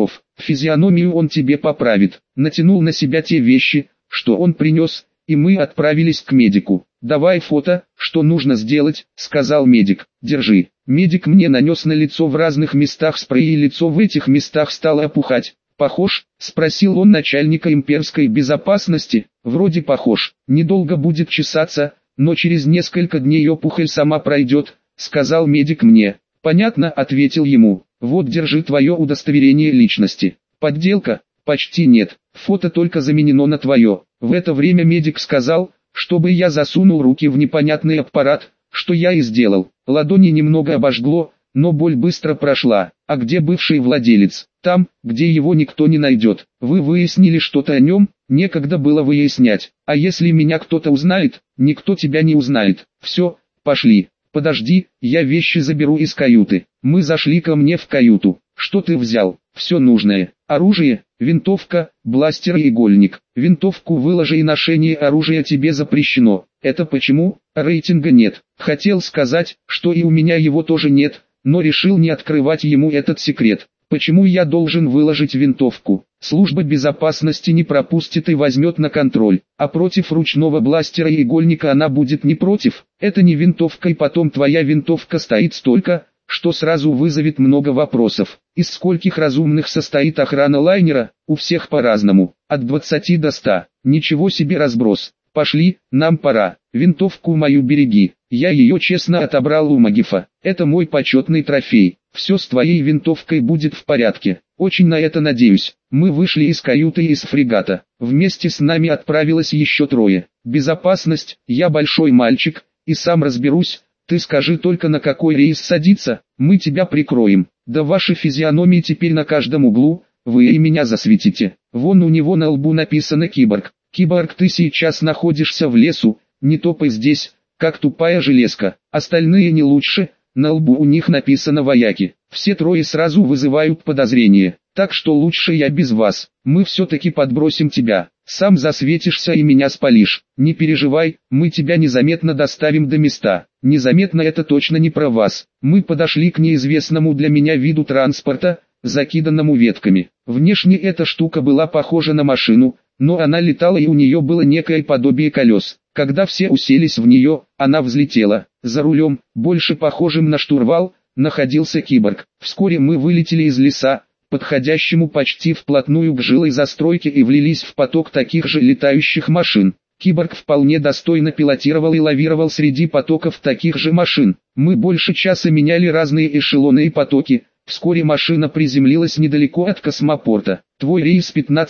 Физиономию он тебе поправит. Натянул на себя те вещи, что он принес, и мы отправились к медику. «Давай фото, что нужно сделать», — сказал медик. «Держи». Медик мне нанес на лицо в разных местах спрей, и лицо в этих местах стало опухать. «Похож?» — спросил он начальника имперской безопасности. «Вроде похож. Недолго будет чесаться, но через несколько дней опухоль сама пройдет», — сказал медик мне. «Понятно», — ответил ему. «Вот держи твое удостоверение личности». «Подделка?» «Почти нет. Фото только заменено на твое». В это время медик сказал, чтобы я засунул руки в непонятный аппарат, что я и сделал. Ладони немного обожгло, но боль быстро прошла. «А где бывший владелец?» «Там, где его никто не найдет». «Вы выяснили что-то о нем?» «Некогда было выяснять. А если меня кто-то узнает?» «Никто тебя не узнает». «Все, пошли». «Подожди, я вещи заберу из каюты». Мы зашли ко мне в каюту. «Что ты взял?» «Все нужное. Оружие, винтовка, бластер и игольник. Винтовку выложи, и ношение оружия тебе запрещено». «Это почему?» «Рейтинга нет». Хотел сказать, что и у меня его тоже нет, но решил не открывать ему этот секрет. «Почему я должен выложить винтовку?» «Служба безопасности не пропустит и возьмет на контроль, а против ручного бластера и игольника она будет не против. Это не винтовка, и потом твоя винтовка стоит столько, что сразу вызовет много вопросов. Из скольких разумных состоит охрана лайнера? У всех по-разному, от 20 до 100. Ничего себе разброс. Пошли, нам пора. Винтовку мою береги. Я ее честно отобрал у Магифа. Это мой почетный трофей. Все с твоей винтовкой будет в порядке. Очень на это надеюсь». Мы вышли из каюты и из фрегата. Вместе с нами отправилось еще 3. «Безопасность, я большой мальчик, и сам разберусь. Ты скажи только, на какой рейс садиться, мы тебя прикроем. Да ваши физиономии теперь на каждом углу, вы и меня засветите. Вон у него на лбу написано «Киборг». «Киборг, ты сейчас находишься в лесу, не топай здесь, как тупая железка». Остальные не лучше, на лбу у них написано «Вояки». Все 3 сразу вызывают подозрение. Так что лучше я без вас. Мы все-таки подбросим тебя. Сам засветишься и меня спалишь. Не переживай, мы тебя незаметно доставим до места. Незаметно — это точно не про вас. Мы подошли к неизвестному для меня виду транспорта, закиданному ветками. Внешне эта штука была похожа на машину, но она летала, и у нее было некое подобие колес. Когда все уселись в нее, она взлетела. За рулем, больше похожим на штурвал, находился киборг. Вскоре мы вылетели из леса, подходящему почти вплотную к жилой застройке, и влились в поток таких же летающих машин. Киборг вполне достойно пилотировал и лавировал среди потоков таких же машин. Мы больше часа меняли разные эшелоны и потоки. Вскоре машина приземлилась недалеко от космопорта. «Твой рейс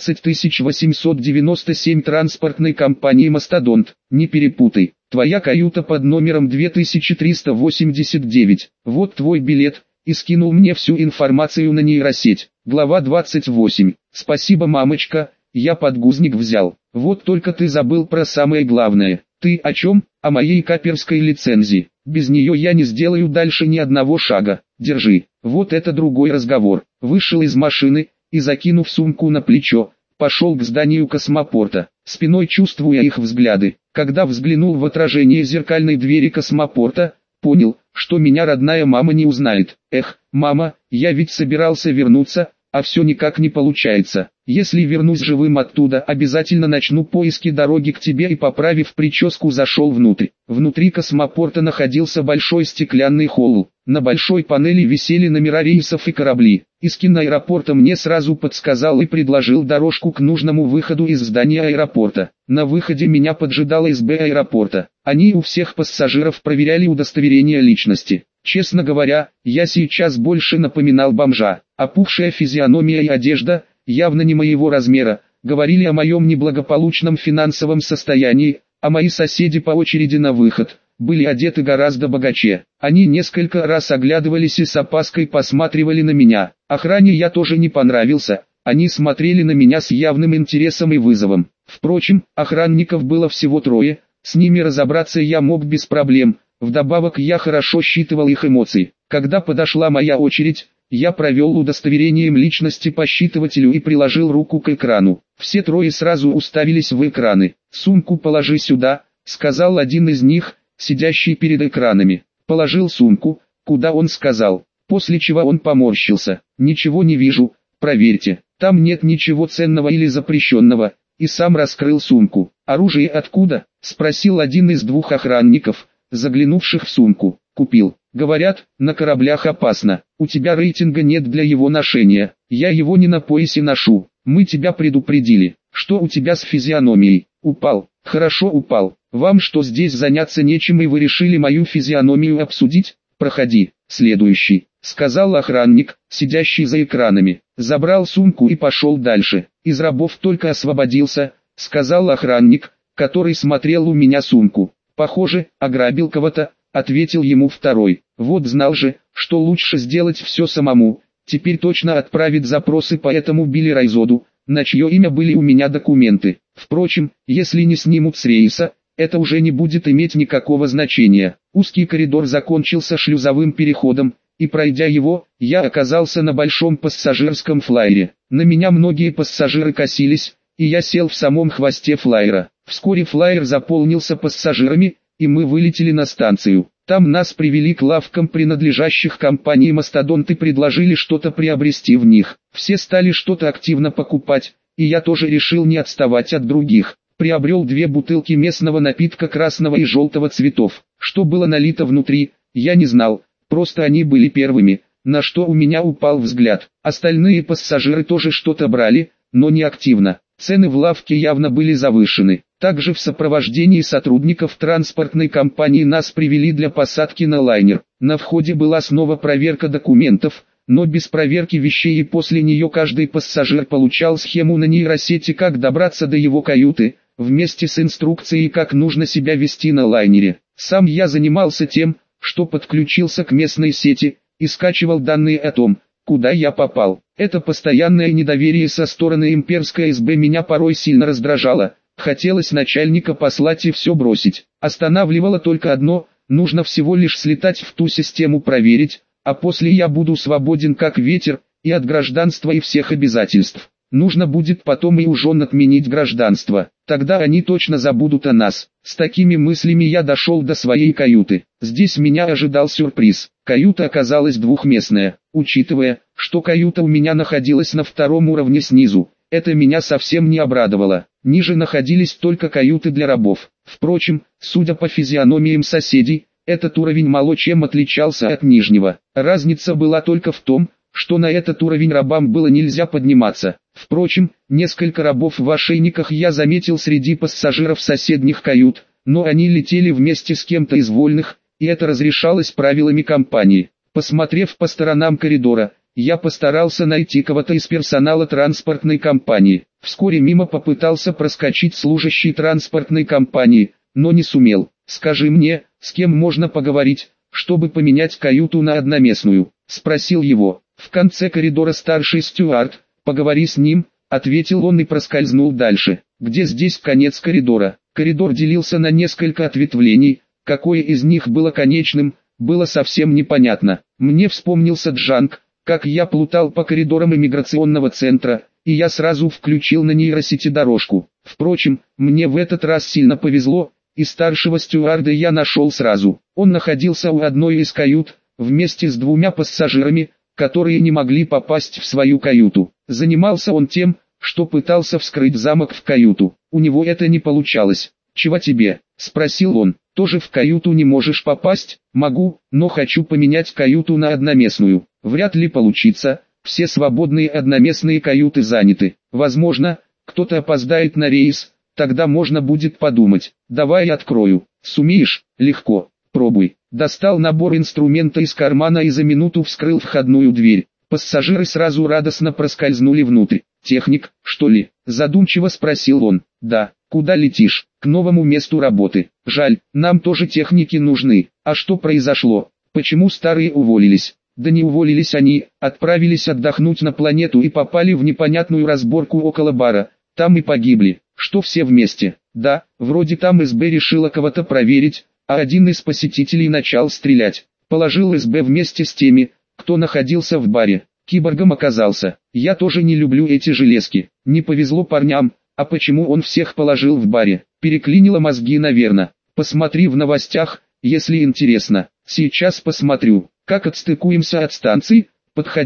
15897 транспортной компании «Мастодонт». Не перепутай. Твоя каюта под номером 2389. Вот твой билет». И скинул мне всю информацию на нейросеть. Глава 28. «Спасибо, мамочка, я подгузник взял. Вот только ты забыл про самое главное». «Ты о чем?» «О моей каперской лицензии. Без нее я не сделаю дальше ни одного шага. Держи». Вот это другой разговор. Вышел из машины и, закинув сумку на плечо, пошел к зданию космопорта, спиной чувствуя их взгляды. Когда взглянул в отражение зеркальной двери космопорта, понял, что меня родная мама не узнает. Эх, мама, я ведь собирался вернуться, а все никак не получается. Если вернусь живым оттуда, обязательно начну поиски дороги к тебе. И, поправив прическу, зашел внутрь. Внутри космопорта находился большой стеклянный холл. На большой панели висели номера рейсов и корабли. Искин аэропорта мне сразу подсказал и предложил дорожку к нужному выходу из здания аэропорта. На выходе меня поджидала СБ аэропорта. Они у всех пассажиров проверяли удостоверение личности. Честно говоря, я сейчас больше напоминал бомжа. Опухшая физиономия и одежда, явно не моего размера, говорили о моем неблагополучном финансовом состоянии, а мои соседи по очереди на выход были одеты гораздо богаче. Они несколько раз оглядывались и с опаской посматривали на меня. Охране я тоже не понравился, они смотрели на меня с явным интересом и вызовом. Впрочем, охранников было всего 3, с ними разобраться я мог без проблем. Вдобавок я хорошо считывал их эмоции. Когда подошла моя очередь, я провел удостоверением личности по считывателю и приложил руку к экрану. Все 3 сразу уставились в экраны. «Сумку положи сюда», — сказал один из них, сидящий перед экранами. Положил сумку, куда он сказал, после чего он поморщился. «Ничего не вижу, проверьте». Там нет ничего ценного или запрещенного, и сам раскрыл сумку. «Оружие откуда?» – спросил один из двух охранников, заглянувших в сумку. «Купил. Говорят, на кораблях опасно. У тебя рейтинга нет для его ношения. Я его не на поясе ношу. Мы тебя предупредили. Что у тебя с физиономией? Упал. Хорошо упал. Вам что, здесь заняться нечем и вы решили мою физиономию обсудить? Проходи. Следующий», — сказал охранник, сидящий за экранами. Забрал сумку и пошел дальше. «Из рабов только освободился», — сказал охранник, который смотрел у меня сумку. «Похоже, ограбил кого-то», — ответил ему второй. «Вот знал же, что лучше сделать все самому. Теперь точно отправит запросы по этому Билли Райзоду, на чье имя были у меня документы. Впрочем, если не снимут с рейса, это уже не будет иметь никакого значения». Узкий коридор закончился шлюзовым переходом, и пройдя его, я оказался на большом пассажирском флайере. На меня многие пассажиры косились, и я сел в самом хвосте флайера. Вскоре флайер заполнился пассажирами, и мы вылетели на станцию. Там нас привели к лавкам, принадлежащих компании «Мастодонт», и предложили что-то приобрести в них. Все стали что-то активно покупать, и я тоже решил не отставать от других. Приобрел 2 бутылки местного напитка красного и желтого цветов. Что было налито внутри, я не знал, просто они были первыми, на что у меня упал взгляд. Остальные пассажиры тоже что-то брали, но не активно. Цены в лавке явно были завышены. Также в сопровождении сотрудников транспортной компании нас привели для посадки на лайнер. На входе была снова проверка документов, но без проверки вещей, и после нее каждый пассажир получал схему на нейросети, как добраться до его каюты, вместе с инструкцией, как нужно себя вести на лайнере. Сам я занимался тем, что подключился к местной сети и скачивал данные о том, куда я попал. Это постоянное недоверие со стороны имперской СБ меня порой сильно раздражало. Хотелось начальника послать и все бросить. Останавливало только одно: нужно всего лишь слетать в ту систему, проверить, а после я буду свободен как ветер, и от гражданства и всех обязательств. Нужно будет потом и у жен отменить гражданство, тогда они точно забудут о нас. С такими мыслями я дошел до своей каюты. Здесь меня ожидал сюрприз. Каюта оказалась двухместная. Учитывая, что каюта у меня находилась на 2-м уровне снизу, это меня совсем не обрадовало. Ниже находились только каюты для рабов. Впрочем, судя по физиономиям соседей, этот уровень мало чем отличался от нижнего. Разница была только в том, что на этот уровень рабам было нельзя подниматься. Впрочем, несколько рабов в ошейниках я заметил среди пассажиров соседних кают, но они летели вместе с кем-то из вольных, и это разрешалось правилами компании. Посмотрев по сторонам коридора, я постарался найти кого-то из персонала транспортной компании. Вскоре мимо попытался проскочить служащий транспортной компании, но не сумел. «Скажи мне, с кем можно поговорить, чтобы поменять каюту на одноместную?» — спросил его. «В конце коридора старший стюард, поговори с ним», — ответил он и проскользнул дальше. «Где здесь конец коридора?» Коридор делился на несколько ответвлений, какое из них было конечным, было совсем непонятно. Мне вспомнился Джанг, как я плутал по коридорам иммиграционного центра, и я сразу включил на нейросети дорожку. Впрочем, мне в этот раз сильно повезло, и старшего стюарда я нашел сразу. Он находился у одной из кают, вместе с 2 пассажирами, которые не могли попасть в свою каюту. Занимался он тем, что пытался вскрыть замок в каюту. У него это не получалось. «Чего тебе?» — спросил он. «Тоже в каюту не можешь попасть?» «Могу, но хочу поменять каюту на одноместную». «Вряд ли получится, все свободные одноместные каюты заняты. Возможно, кто-то опоздает на рейс, тогда можно будет подумать. Давай открою». «Сумеешь?» «Легко. Пробуй». Достал набор инструмента из кармана и за минуту вскрыл входную дверь. Пассажиры сразу радостно проскользнули внутрь. «Техник, что ли?» — задумчиво спросил он. «Да. Куда летишь?» «К новому месту работы. Жаль, нам тоже техники нужны». «А что произошло? Почему старые уволились?» «Да не уволились они, отправились отдохнуть на планету и попали в непонятную разборку около бара. Там и погибли». «Что, все вместе?» «Да, вроде там СБ решила кого-то проверить, а один из посетителей начал стрелять. Положил СБ вместе с теми, кто находился в баре. Киборгом оказался. Я тоже не люблю эти железки. Не повезло парням. А почему он всех положил в баре? Переклинило мозги, наверное. Посмотри в новостях, если интересно». «Сейчас посмотрю. Как отстыкуемся от станции?» «Подходи»,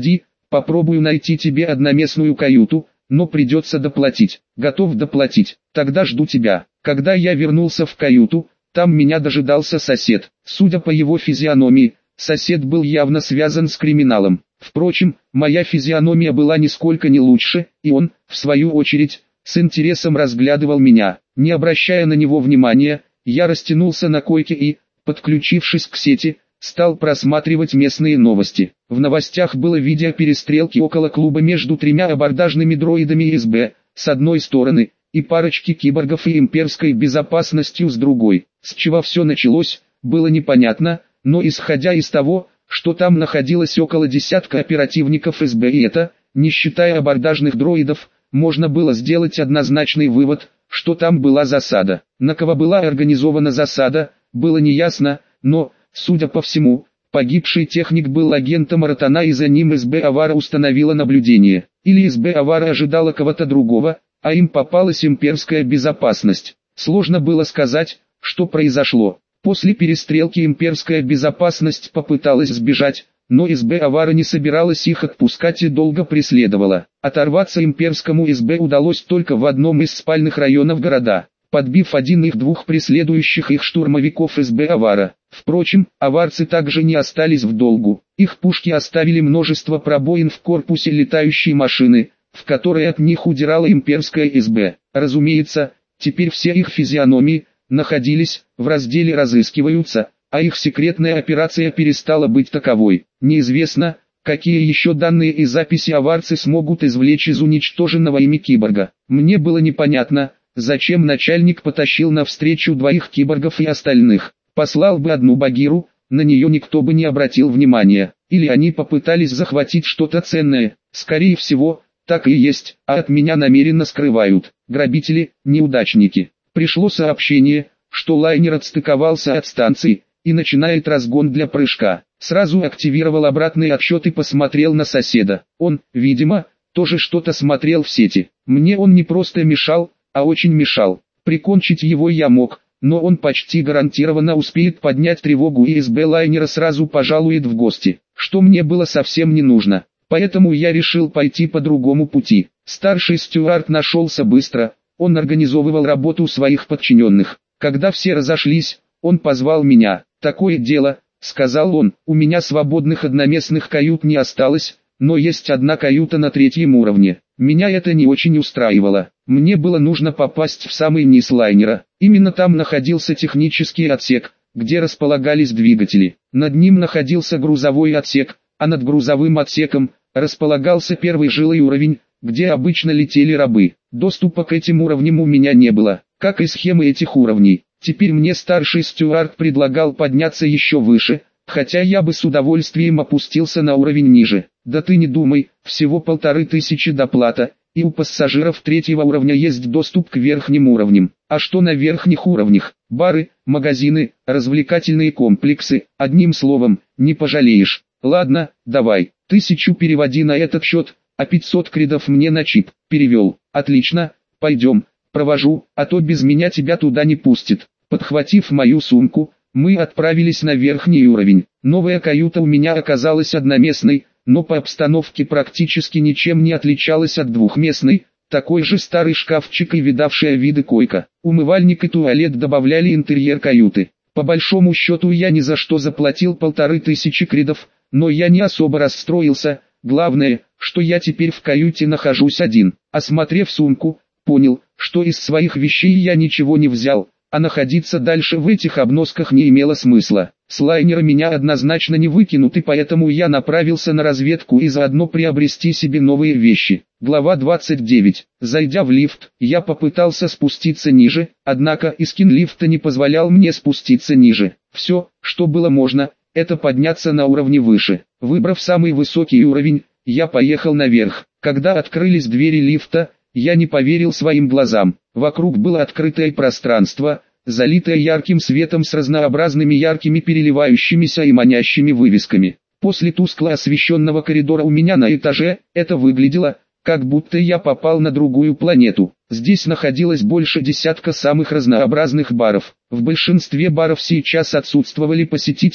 Попробую найти тебе одноместную каюту, но придется доплатить. Готов доплатить, тогда жду тебя. Когда я вернулся в каюту, там меня дожидался сосед. Судя по его физиономии, сосед был явно связан с криминалом. Впрочем, моя физиономия была нисколько не лучше, и он, в свою очередь, с интересом разглядывал меня. Не обращая на него внимания, я растянулся на койке и, подключившись к сети, стал просматривать местные новости. В новостях было видео перестрелки около клуба между тремя абордажными дроидами СБ, с одной стороны, и парочки киборгов и имперской безопасностью с другой. С чего все началось, было непонятно, но исходя из того, что там находилось около десятка оперативников СБ и это, не считая абордажных дроидов, можно было сделать однозначный вывод, что там была засада. На кого была организована засада, было неясно, но, судя по всему, погибший техник был агентом Ротана и за ним СБ Авара установила наблюдение. Или СБ Авара ожидала кого-то другого, а им попалась имперская безопасность. Сложно было сказать, что произошло. После перестрелки имперская безопасность попыталась сбежать, но СБ Авара не собиралась их отпускать и долго преследовала. Оторваться имперскому СБ удалось только в одном из спальных районов города, подбив один из двух преследующих их штурмовиков СБ Авара. Впрочем, аварцы также не остались в долгу. Их пушки оставили множество пробоин в корпусе летающей машины, в которой от них удирала имперская СБ. Разумеется, теперь все их физиономии находились в разделе «Разыскиваются», а их секретная операция перестала быть таковой. Неизвестно, какие еще данные и записи аварцы смогут извлечь из уничтоженного ими киборга. Мне было непонятно, зачем начальник потащил навстречу двоих киборгов и остальных. Послал бы одну Багиру, на нее никто бы не обратил внимания. Или они попытались захватить что-то ценное. Скорее всего, так и есть, а от меня намеренно скрывают. Грабители, неудачники. Пришло сообщение, что лайнер отстыковался от станции и начинает разгон для прыжка. Сразу активировал обратный отсчет и посмотрел на соседа. Он, видимо, тоже что-то смотрел в сети. Мне он не просто мешал, а очень мешал. Прикончить его я мог, но он почти гарантированно успеет поднять тревогу и СБ лайнера сразу пожалует в гости, что мне было совсем не нужно. Поэтому я решил пойти по другому пути. Старший стюард нашелся быстро, он организовывал работу своих подчиненных. Когда все разошлись, он позвал меня. «Такое дело», — сказал он, — «у меня свободных одноместных кают не осталось, но есть одна каюта на 3-м уровне». Меня это не очень устраивало. Мне было нужно попасть в самый низ лайнера. Именно там находился технический отсек, где располагались двигатели. Над ним находился грузовой отсек, а над грузовым отсеком располагался первый жилой уровень, где обычно летели рабы. Доступа к этим уровням у меня не было, как и схемы этих уровней. Теперь мне старший стюард предлагал подняться еще выше, хотя я бы с удовольствием опустился на уровень ниже. Да ты не думай, всего 1500 доплата, и у пассажиров 3-го уровня есть доступ к верхним уровням. А что на верхних уровнях? Бары, магазины, развлекательные комплексы, одним словом, не пожалеешь. Ладно, давай, 1000 переводи на этот счет, а 500 кредов мне на чип. Перевел. Отлично, пойдем, провожу, а то без меня тебя туда не пустит. Подхватив мою сумку, мы отправились на верхний уровень. Новая каюта у меня оказалась одноместной, но по обстановке практически ничем не отличалась от двухместной. Такой же старый шкафчик и видавшая виды койка. Умывальник и туалет добавляли интерьер каюты. По большому счету я ни за что заплатил 1500 кредов, но я не особо расстроился. Главное, что я теперь в каюте нахожусь один. Осмотрев сумку, понял, что из своих вещей я ничего не взял, а находиться дальше в этих обносках не имело смысла. С лайнера меня однозначно не выкинут, и поэтому я направился на разведку и заодно приобрести себе новые вещи. Глава 29. Зайдя в лифт, я попытался спуститься ниже, однако искин лифта не позволял мне спуститься ниже. Все, что было можно, это подняться на уровне выше. Выбрав самый высокий уровень, я поехал наверх. Когда открылись двери лифта, я не поверил своим глазам. Вокруг было открытое пространство, залитое ярким светом с разнообразными яркими переливающимися и манящими вывесками. После тускло освещенного коридора у меня на этаже, это выглядело, как будто я попал на другую планету. Здесь находилось больше десятка самых разнообразных баров. В большинстве баров сейчас отсутствовали посетители,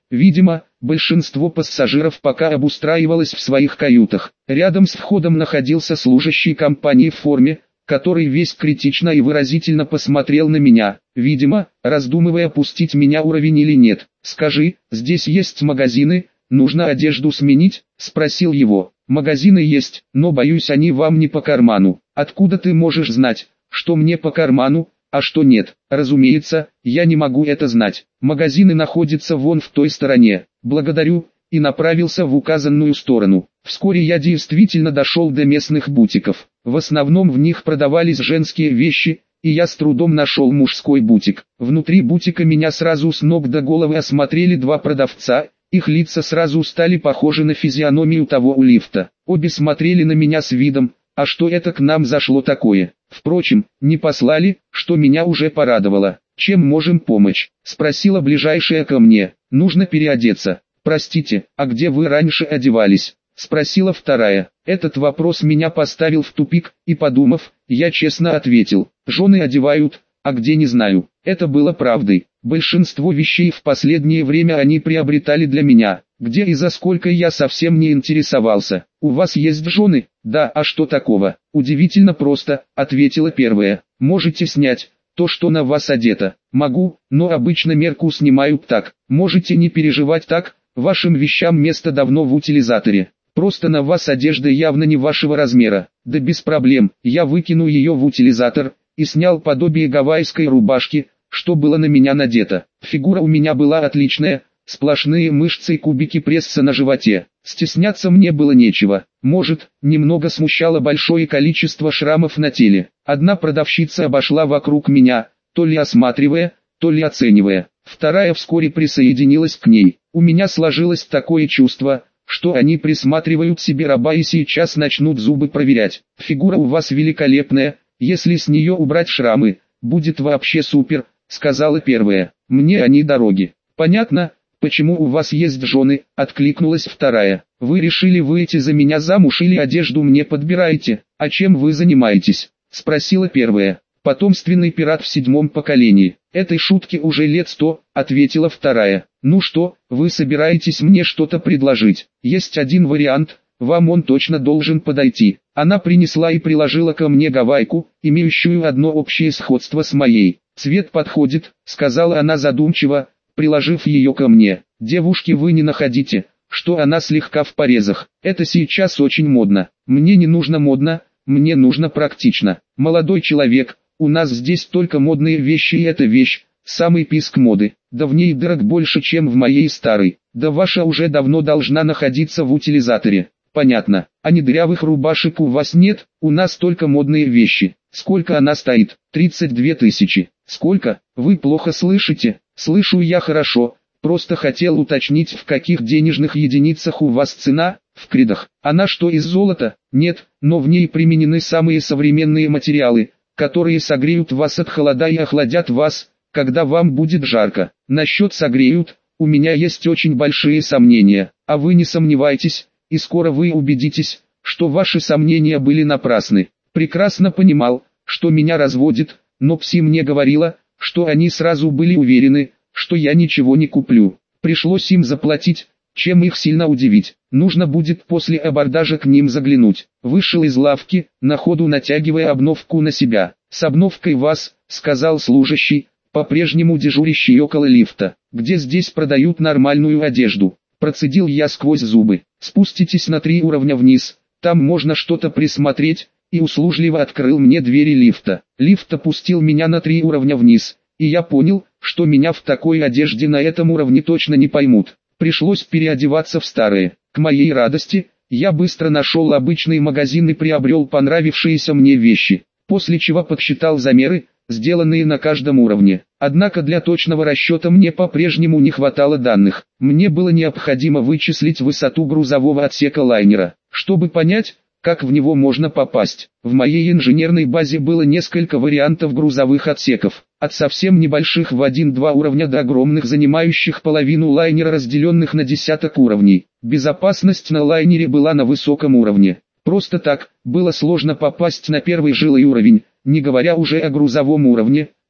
Видимо, большинство пассажиров пока обустраивалось в своих каютах. Рядом с входом находился служащий компании в форме, который весь критично и выразительно посмотрел на меня, видимо, раздумывая, пустить меня уровень или нет. «Скажи, здесь есть магазины, нужно одежду сменить?» – спросил его. «Магазины есть, но боюсь, они вам не по карману». «Откуда ты можешь знать, что мне по карману, а что нет?» «Разумеется, я не могу это знать. Магазины находятся вон в той стороне». «Благодарю», и направился в указанную сторону. Вскоре я действительно дошел до местных бутиков. В основном в них продавались женские вещи, и я с трудом нашел мужской бутик. Внутри бутика меня сразу с ног до головы осмотрели два продавца, их лица сразу стали похожи на физиономию того у лифта. Обе смотрели на меня с видом: «А что это к нам зашло такое?» Впрочем, не послали, что меня уже порадовало. «Чем можем помочь?» – спросила ближайшая ко мне. «Нужно переодеться». «Простите, а где вы раньше одевались?» – спросила вторая. Этот вопрос меня поставил в тупик, и подумав, я честно ответил: «Жены одевают, а где не знаю». Это было правдой. Большинство вещей в последнее время они приобретали для меня. Где и за сколько я совсем не интересовался. «У вас есть жены?» «Да, а что такого?» «Удивительно просто», — ответила первая. «Можете снять то, что на вас одето». «Могу, но обычно мерку снимают так». «Можете не переживать так, вашим вещам место давно в утилизаторе. Просто на вас одежда явно не вашего размера». «Да без проблем, я выкину ее в утилизатор», и снял подобие гавайской рубашки, что было на меня надето. Фигура у меня была отличная, сплошные мышцы и кубики пресса на животе. Стесняться мне было нечего. Может, немного смущало большое количество шрамов на теле. Одна продавщица обошла вокруг меня, то ли осматривая, то ли оценивая. Вторая вскоре присоединилась к ней. У меня сложилось такое чувство, что они присматривают себе раба и сейчас начнут зубы проверять. «Фигура у вас великолепная, если с нее убрать шрамы, будет вообще супер», — сказала первая. «Мне они дороги». «Понятно, почему у вас есть жены», — откликнулась вторая. «Вы решили выйти за меня замуж или одежду мне подбираете? А чем вы занимаетесь?» — спросила первая. «Потомственный пират в 7-м поколении». «Этой шутке уже лет 100, ответила вторая. «Ну что, вы собираетесь мне что-то предложить?» «Есть один вариант, вам он точно должен подойти». Она принесла и приложила ко мне гавайку, имеющую одно общее сходство с моей. «Цвет подходит», — сказала она задумчиво, приложив ее ко мне. «Девушки, вы не находите, что она слегка в порезах? Это сейчас очень модно». «Мне не нужно модно, мне нужно практично. Молодой человек, у нас здесь только модные вещи, и эта вещь — самый писк моды. Да в ней дырок больше, чем в моей старой. Да ваша уже давно должна находиться в утилизаторе». «Понятно. А не дырявых рубашек у вас нет? У нас только модные вещи». «Сколько она стоит?» 32 тысячи. «Сколько? Вы плохо слышите?» «Слышу я хорошо, просто хотел уточнить, в каких денежных единицах у вас цена». «В кридах». «Она что, из золота?» «Нет, но в ней применены самые современные материалы, которые согреют вас от холода и охладят вас, когда вам будет жарко». «Насчет согреют, у меня есть очень большие сомнения, а вы не сомневайтесь, и скоро вы убедитесь, что ваши сомнения были напрасны». Прекрасно понимал, что меня разводит, но Пси мне говорила, что они сразу были уверены, что я ничего не куплю. Пришлось им заплатить, чем их сильно удивить. Нужно будет после абордажа к ним заглянуть. Вышел из лавки, на ходу натягивая обновку на себя. «С обновкой вас», — сказал служащий, по-прежнему дежурящий около лифта. «Где здесь продают нормальную одежду?» Процедил я сквозь зубы. «Спуститесь на 3 уровня вниз, там можно что-то присмотреть», и услужливо открыл мне двери лифта. Лифт опустил меня на 3 уровня вниз, и я понял, что меня в такой одежде на этом уровне точно не поймут. Пришлось переодеваться в старые. К моей радости, я быстро нашел обычный магазин и приобрел понравившиеся мне вещи, после чего подсчитал замеры, сделанные на каждом уровне. Однако для точного расчета мне по-прежнему не хватало данных. Мне было необходимо вычислить высоту грузового отсека лайнера, чтобы понять, как в него можно попасть. В моей инженерной базе было несколько вариантов грузовых отсеков, от совсем небольших в 1-2 уровня до огромных, занимающих половину лайнера, разделенных на десяток уровней. Безопасность на лайнере была на высоком уровне. Просто так, было сложно попасть на первый жилой уровень, не говоря уже о грузовом уровне,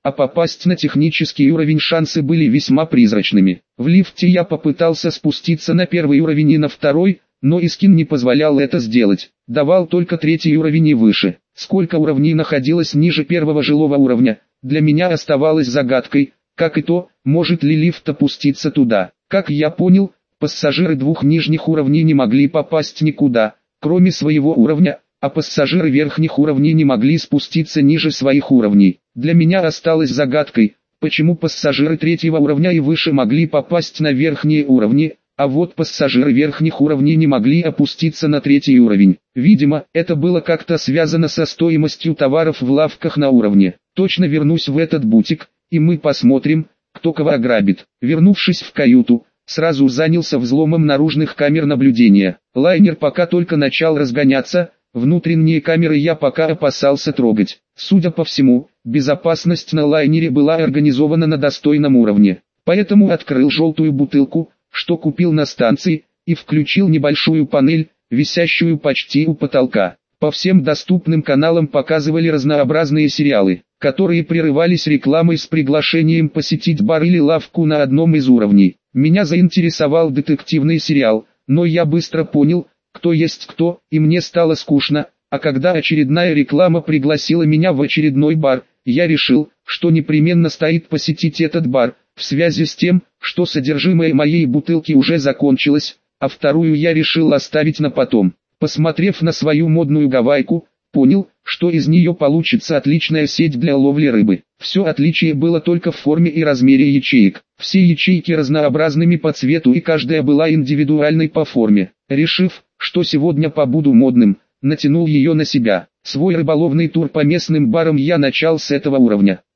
а попасть на технический уровень шансы были весьма призрачными. В лифте я попытался спуститься на первый уровень и на второй, но Искин не позволял это сделать, давал только третий уровень и выше. Сколько уровней находилось ниже первого жилого уровня, для меня оставалось загадкой, как и то, может ли лифт опуститься туда. Как я понял, пассажиры двух нижних уровней не могли попасть никуда, кроме своего уровня, а пассажиры верхних уровней не могли спуститься ниже своих уровней. Для меня осталось загадкой, почему пассажиры третьего уровня и выше могли попасть на верхние уровни, а вот пассажиры верхних уровней не могли опуститься на третий уровень. Видимо, это было как-то связано со стоимостью товаров в лавках на уровне. Точно вернусь в этот бутик, и мы посмотрим, кто кого ограбит. Вернувшись в каюту, сразу занялся взломом наружных камер наблюдения. Лайнер пока только начал разгоняться, внутренние камеры я пока опасался трогать. Судя по всему, безопасность на лайнере была организована на достойном уровне. Поэтому открыл желтую бутылку, что купил на станции, и включил небольшую панель, висящую почти у потолка. По всем доступным каналам показывали разнообразные сериалы, которые прерывались рекламой с приглашением посетить бар или лавку на одном из уровней. Меня заинтересовал детективный сериал, но я быстро понял, кто есть кто, и мне стало скучно, а когда очередная реклама пригласила меня в очередной бар, я решил, что непременно стоит посетить этот бар, в связи с тем, что содержимое моей бутылки уже закончилось, а вторую я решил оставить на потом. Посмотрев на свою модную гавайку, понял, что из нее получится отличная сеть для ловли рыбы. Все отличие было только в форме и размере ячеек. Все ячейки разнообразными по цвету и каждая была индивидуальной по форме. Решив, что сегодня побуду модным, натянул ее на себя. Свой рыболовный тур по местным барам я начал с этого уровня.